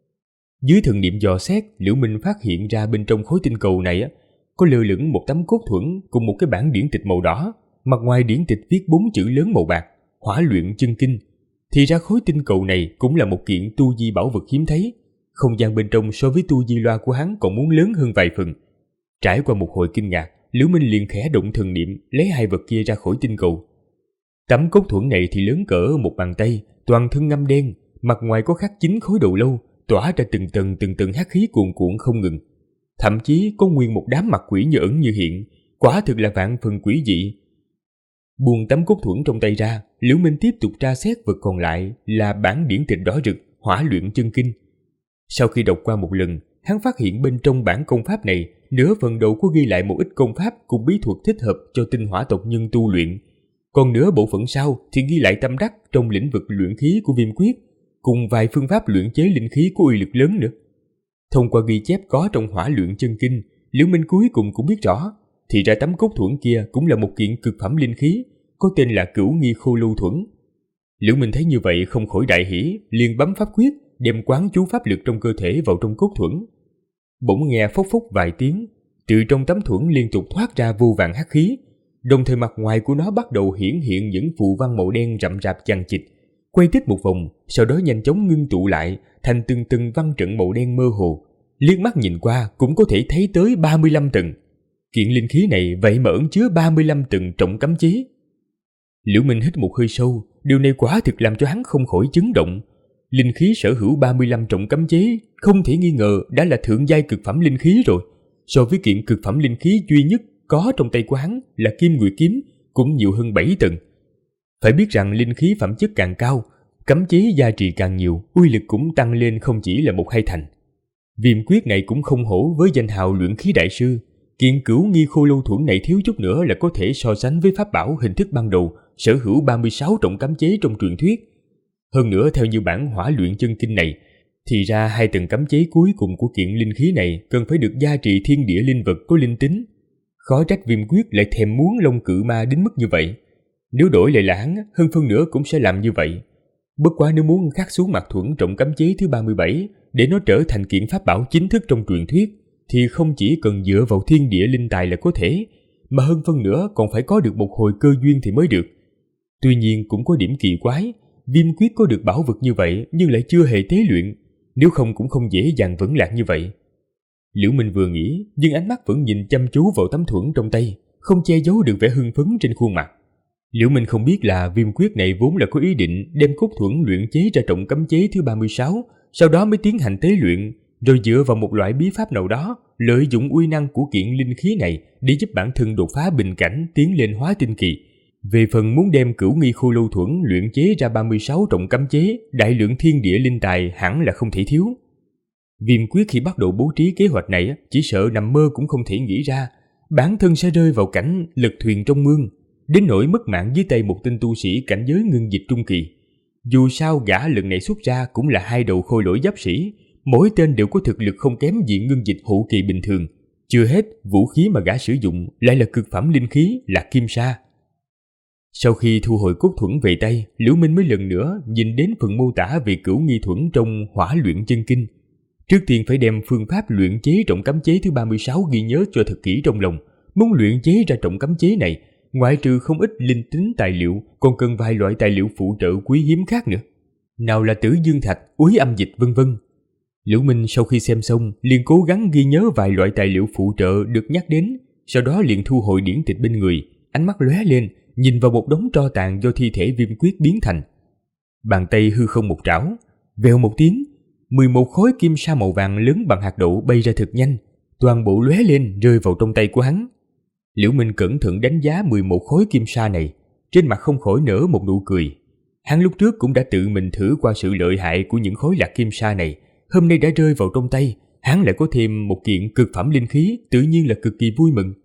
Dưới thần niệm dò xét, Liễu Minh phát hiện ra bên trong khối tinh cầu này có lơ lửng một tấm cốt thuẫn cùng một cái bản điển tịch màu đỏ, mặt ngoài điển tịch viết 4 chữ lớn màu bạc: Hỏa Luyện Chân Kinh. Thì ra khối tinh cầu này cũng là một kiện tu di bảo vật hiếm thấy, không gian bên trong so với tu di loa của hắn còn muốn lớn hơn vài phần. Trải qua một hồi kinh ngạc, Liễu Minh liền khẽ động thần niệm lấy 2 vật kia ra khỏi tinh cầu. Tấm cốt thuẫn này thì lớn cỡ một bàn tay, toàn thân ngăm đen, mặt ngoài có khắc 9 khối đầu lâu, tỏa ra từng tầng hắc khí cuồn cuộn không ngừng. Thậm chí có nguyên một đám mặt quỷ như ẩn như hiện, quả thực là vạn phần quỷ dị. Buông tấm cốt thuẫn trong tay ra, Liễu Minh tiếp tục tra xét vật còn lại là bản điển tịch đỏ rực Hỏa Luyện Chân Kinh. Sau khi đọc qua một lần, hắn phát hiện bên trong bản công pháp này, nửa phần đầu có ghi lại một ít công pháp cùng bí thuật thích hợp cho tinh hỏa tộc nhân tu luyện, còn nửa bộ phận sau thì ghi lại tâm đắc trong lĩnh vực luyện khí của Viêm Quyết, cùng vài phương pháp luyện chế linh khí có uy lực lớn nữa. Thông qua ghi chép có trong Hỏa Luyện Chân Kinh, Liễu Minh cuối cùng cũng biết rõ, thì ra tấm cốt thuẫn kia cũng là một kiện cực phẩm linh khí, có tên là Cửu Nghi Khô Lưu Thuẫn. Liễu Minh thấy như vậy không khỏi đại hỉ, liền bấm pháp quyết, đem quán chú pháp lực trong cơ thể vào trong cốt thuẫn. Bỗng nghe phốc phốc vài tiếng, từ trong tấm thuẫn liên tục thoát ra vô vàn hắc khí, đồng thời mặt ngoài của nó bắt đầu hiển hiện những phù văn màu đen rậm rạp chằng chịt, quay tích một vòng, sau đó nhanh chóng ngưng tụ lại thành từng văn trận màu đen mơ hồ, liếc mắt nhìn qua cũng có thể thấy tới 35 tầng. Kiện linh khí này vậy mà ẩn chứa 35 tầng trọng cấm chế. Liễu Minh hít một hơi sâu, điều này quả thực làm cho hắn không khỏi chấn động. Linh khí sở hữu 35 trọng cấm chế, không thể nghi ngờ đã là thượng giai cực phẩm linh khí rồi. So với kiện cực phẩm linh khí duy nhất có trong tay của hắn là Kim Nguyệt kiếm, cũng nhiều hơn 7 tầng. Phải biết rằng linh khí phẩm chất càng cao, cấm chế gia trì càng nhiều, uy lực cũng tăng lên không chỉ là 1-2 thành. Viêm Quyết này cũng không hổ với danh hào luyện khí đại sư. Kiện Cửu Nghi Khô Lưu Thuẫn này thiếu chút nữa là có thể so sánh với pháp bảo hình thức ban đầu sở hữu 36 trọng cấm chế trong truyền thuyết. Hơn nữa theo như bản Hỏa Luyện Chân Kinh này, thì ra 2 tầng cấm chế cuối cùng của kiện linh khí này cần phải được gia trì thiên địa linh vật có linh tính. Khó trách Viêm Quyết lại thèm muốn Long Cự Ma đến mức như vậy. Nếu đổi lại là hắn, hơn phân nữa cũng sẽ làm như vậy. Bất quá nếu muốn khắc xuống mặt thuẫn trọng cấm chế thứ 37 để nó trở thành kiện pháp bảo chính thức trong truyền thuyết, thì không chỉ cần dựa vào thiên địa linh tài là có thể, mà hơn phân nữa còn phải có được một hồi cơ duyên thì mới được. Tuy nhiên cũng có điểm kỳ quái, Viêm Quyết có được bảo vật như vậy nhưng lại chưa hề tế luyện, nếu không cũng không dễ dàng vững lạc như vậy. Liễu Minh vừa nghĩ, nhưng ánh mắt vẫn nhìn chăm chú vào tấm thuẫn trong tay, không che giấu được vẻ hưng phấn trên khuôn mặt. Liễu Minh không biết là viêm quyết này vốn là có ý định đem cốt thuẫn luyện chế ra trọng cấm chế thứ 36, sau đó mới tiến hành tế luyện, rồi dựa vào một loại bí pháp nào đó, lợi dụng uy năng của kiện linh khí này để giúp bản thân đột phá bình cảnh tiến lên hóa tinh kỳ. Về phần muốn đem Cửu Nghi Khô Lâu Thuẫn luyện chế ra 36 trọng cấm chế, đại lượng thiên địa linh tài hẳn là không thể thiếu. Viêm quyết khi bắt đầu bố trí kế hoạch này chỉ sợ nằm mơ cũng không thể nghĩ ra, bản thân sẽ rơi vào cảnh lật thuyền trong mương, đến nỗi mất mạng dưới tay một tên tu sĩ cảnh giới ngưng dịch trung kỳ. Dù sao gã lần này xuất ra cũng là hai đầu khôi lỗi giáp sĩ, mỗi tên đều có thực lực không kém gì ngưng dịch hậu kỳ bình thường. Chưa hết, vũ khí mà gã sử dụng lại là cực phẩm linh khí, là kim sa. Sau khi thu hồi cốt thuẫn về tay, Liễu Minh mới lần nữa nhìn đến phần mô tả về Cửu Nghi thuẫn trong Hỏa Luyện Chân Kinh. Trước tiên phải đem phương pháp luyện chế trọng cấm chế thứ 36 ghi nhớ cho thật kỹ trong lòng. Muốn luyện chế ra trọng cấm chế này, ngoại trừ không ít linh tính tài liệu, còn cần vài loại tài liệu phụ trợ quý hiếm khác nữa. Nào là Tử Dương Thạch, Úy Âm Dịch vân vân. Liễu Minh sau khi xem xong, liền cố gắng ghi nhớ vài loại tài liệu phụ trợ được nhắc đến, sau đó liền thu hồi điển tịch bên người, ánh mắt lóe lên, nhìn vào một đống tro tàn do thi thể viêm quyết biến thành. Bàn tay hư không một trảo, vèo một tiếng, 11 khối kim sa màu vàng lớn bằng hạt đậu bay ra thật nhanh, toàn bộ lóe lên rơi vào trong tay của hắn. Liễu Minh cẩn thận đánh giá 11 khối kim sa này, trên mặt không khỏi nở một nụ cười. Hắn lúc trước cũng đã tự mình thử qua sự lợi hại của những khối lạc kim sa này, hôm nay đã rơi vào trong tay, hắn lại có thêm một kiện cực phẩm linh khí, tự nhiên là cực kỳ vui mừng.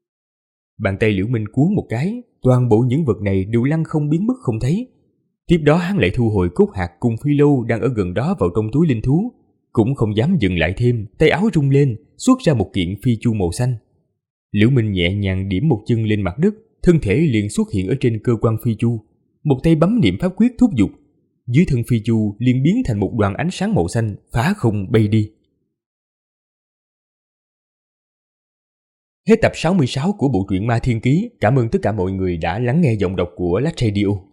Bàn tay Liễu Minh cuốn một cái, toàn bộ những vật này đều lăn không biến mất không thấy. Tiếp đó hắn lại thu hồi cốt hạt cùng phi lâu đang ở gần đó vào trong túi linh thú, cũng không dám dừng lại thêm, tay áo rung lên, xuất ra một kiện phi chu màu xanh. Liễu Minh nhẹ nhàng điểm một chân lên mặt đất, thân thể liền xuất hiện ở trên cơ quan phi chu, một tay bấm niệm pháp quyết thúc giục, dưới thân phi chu liền biến thành một đoàn ánh sáng màu xanh, phá không bay đi. Hết tập 66 của bộ truyện Ma Thiên Ký. Cảm ơn tất cả mọi người đã lắng nghe giọng đọc của Lách Radio.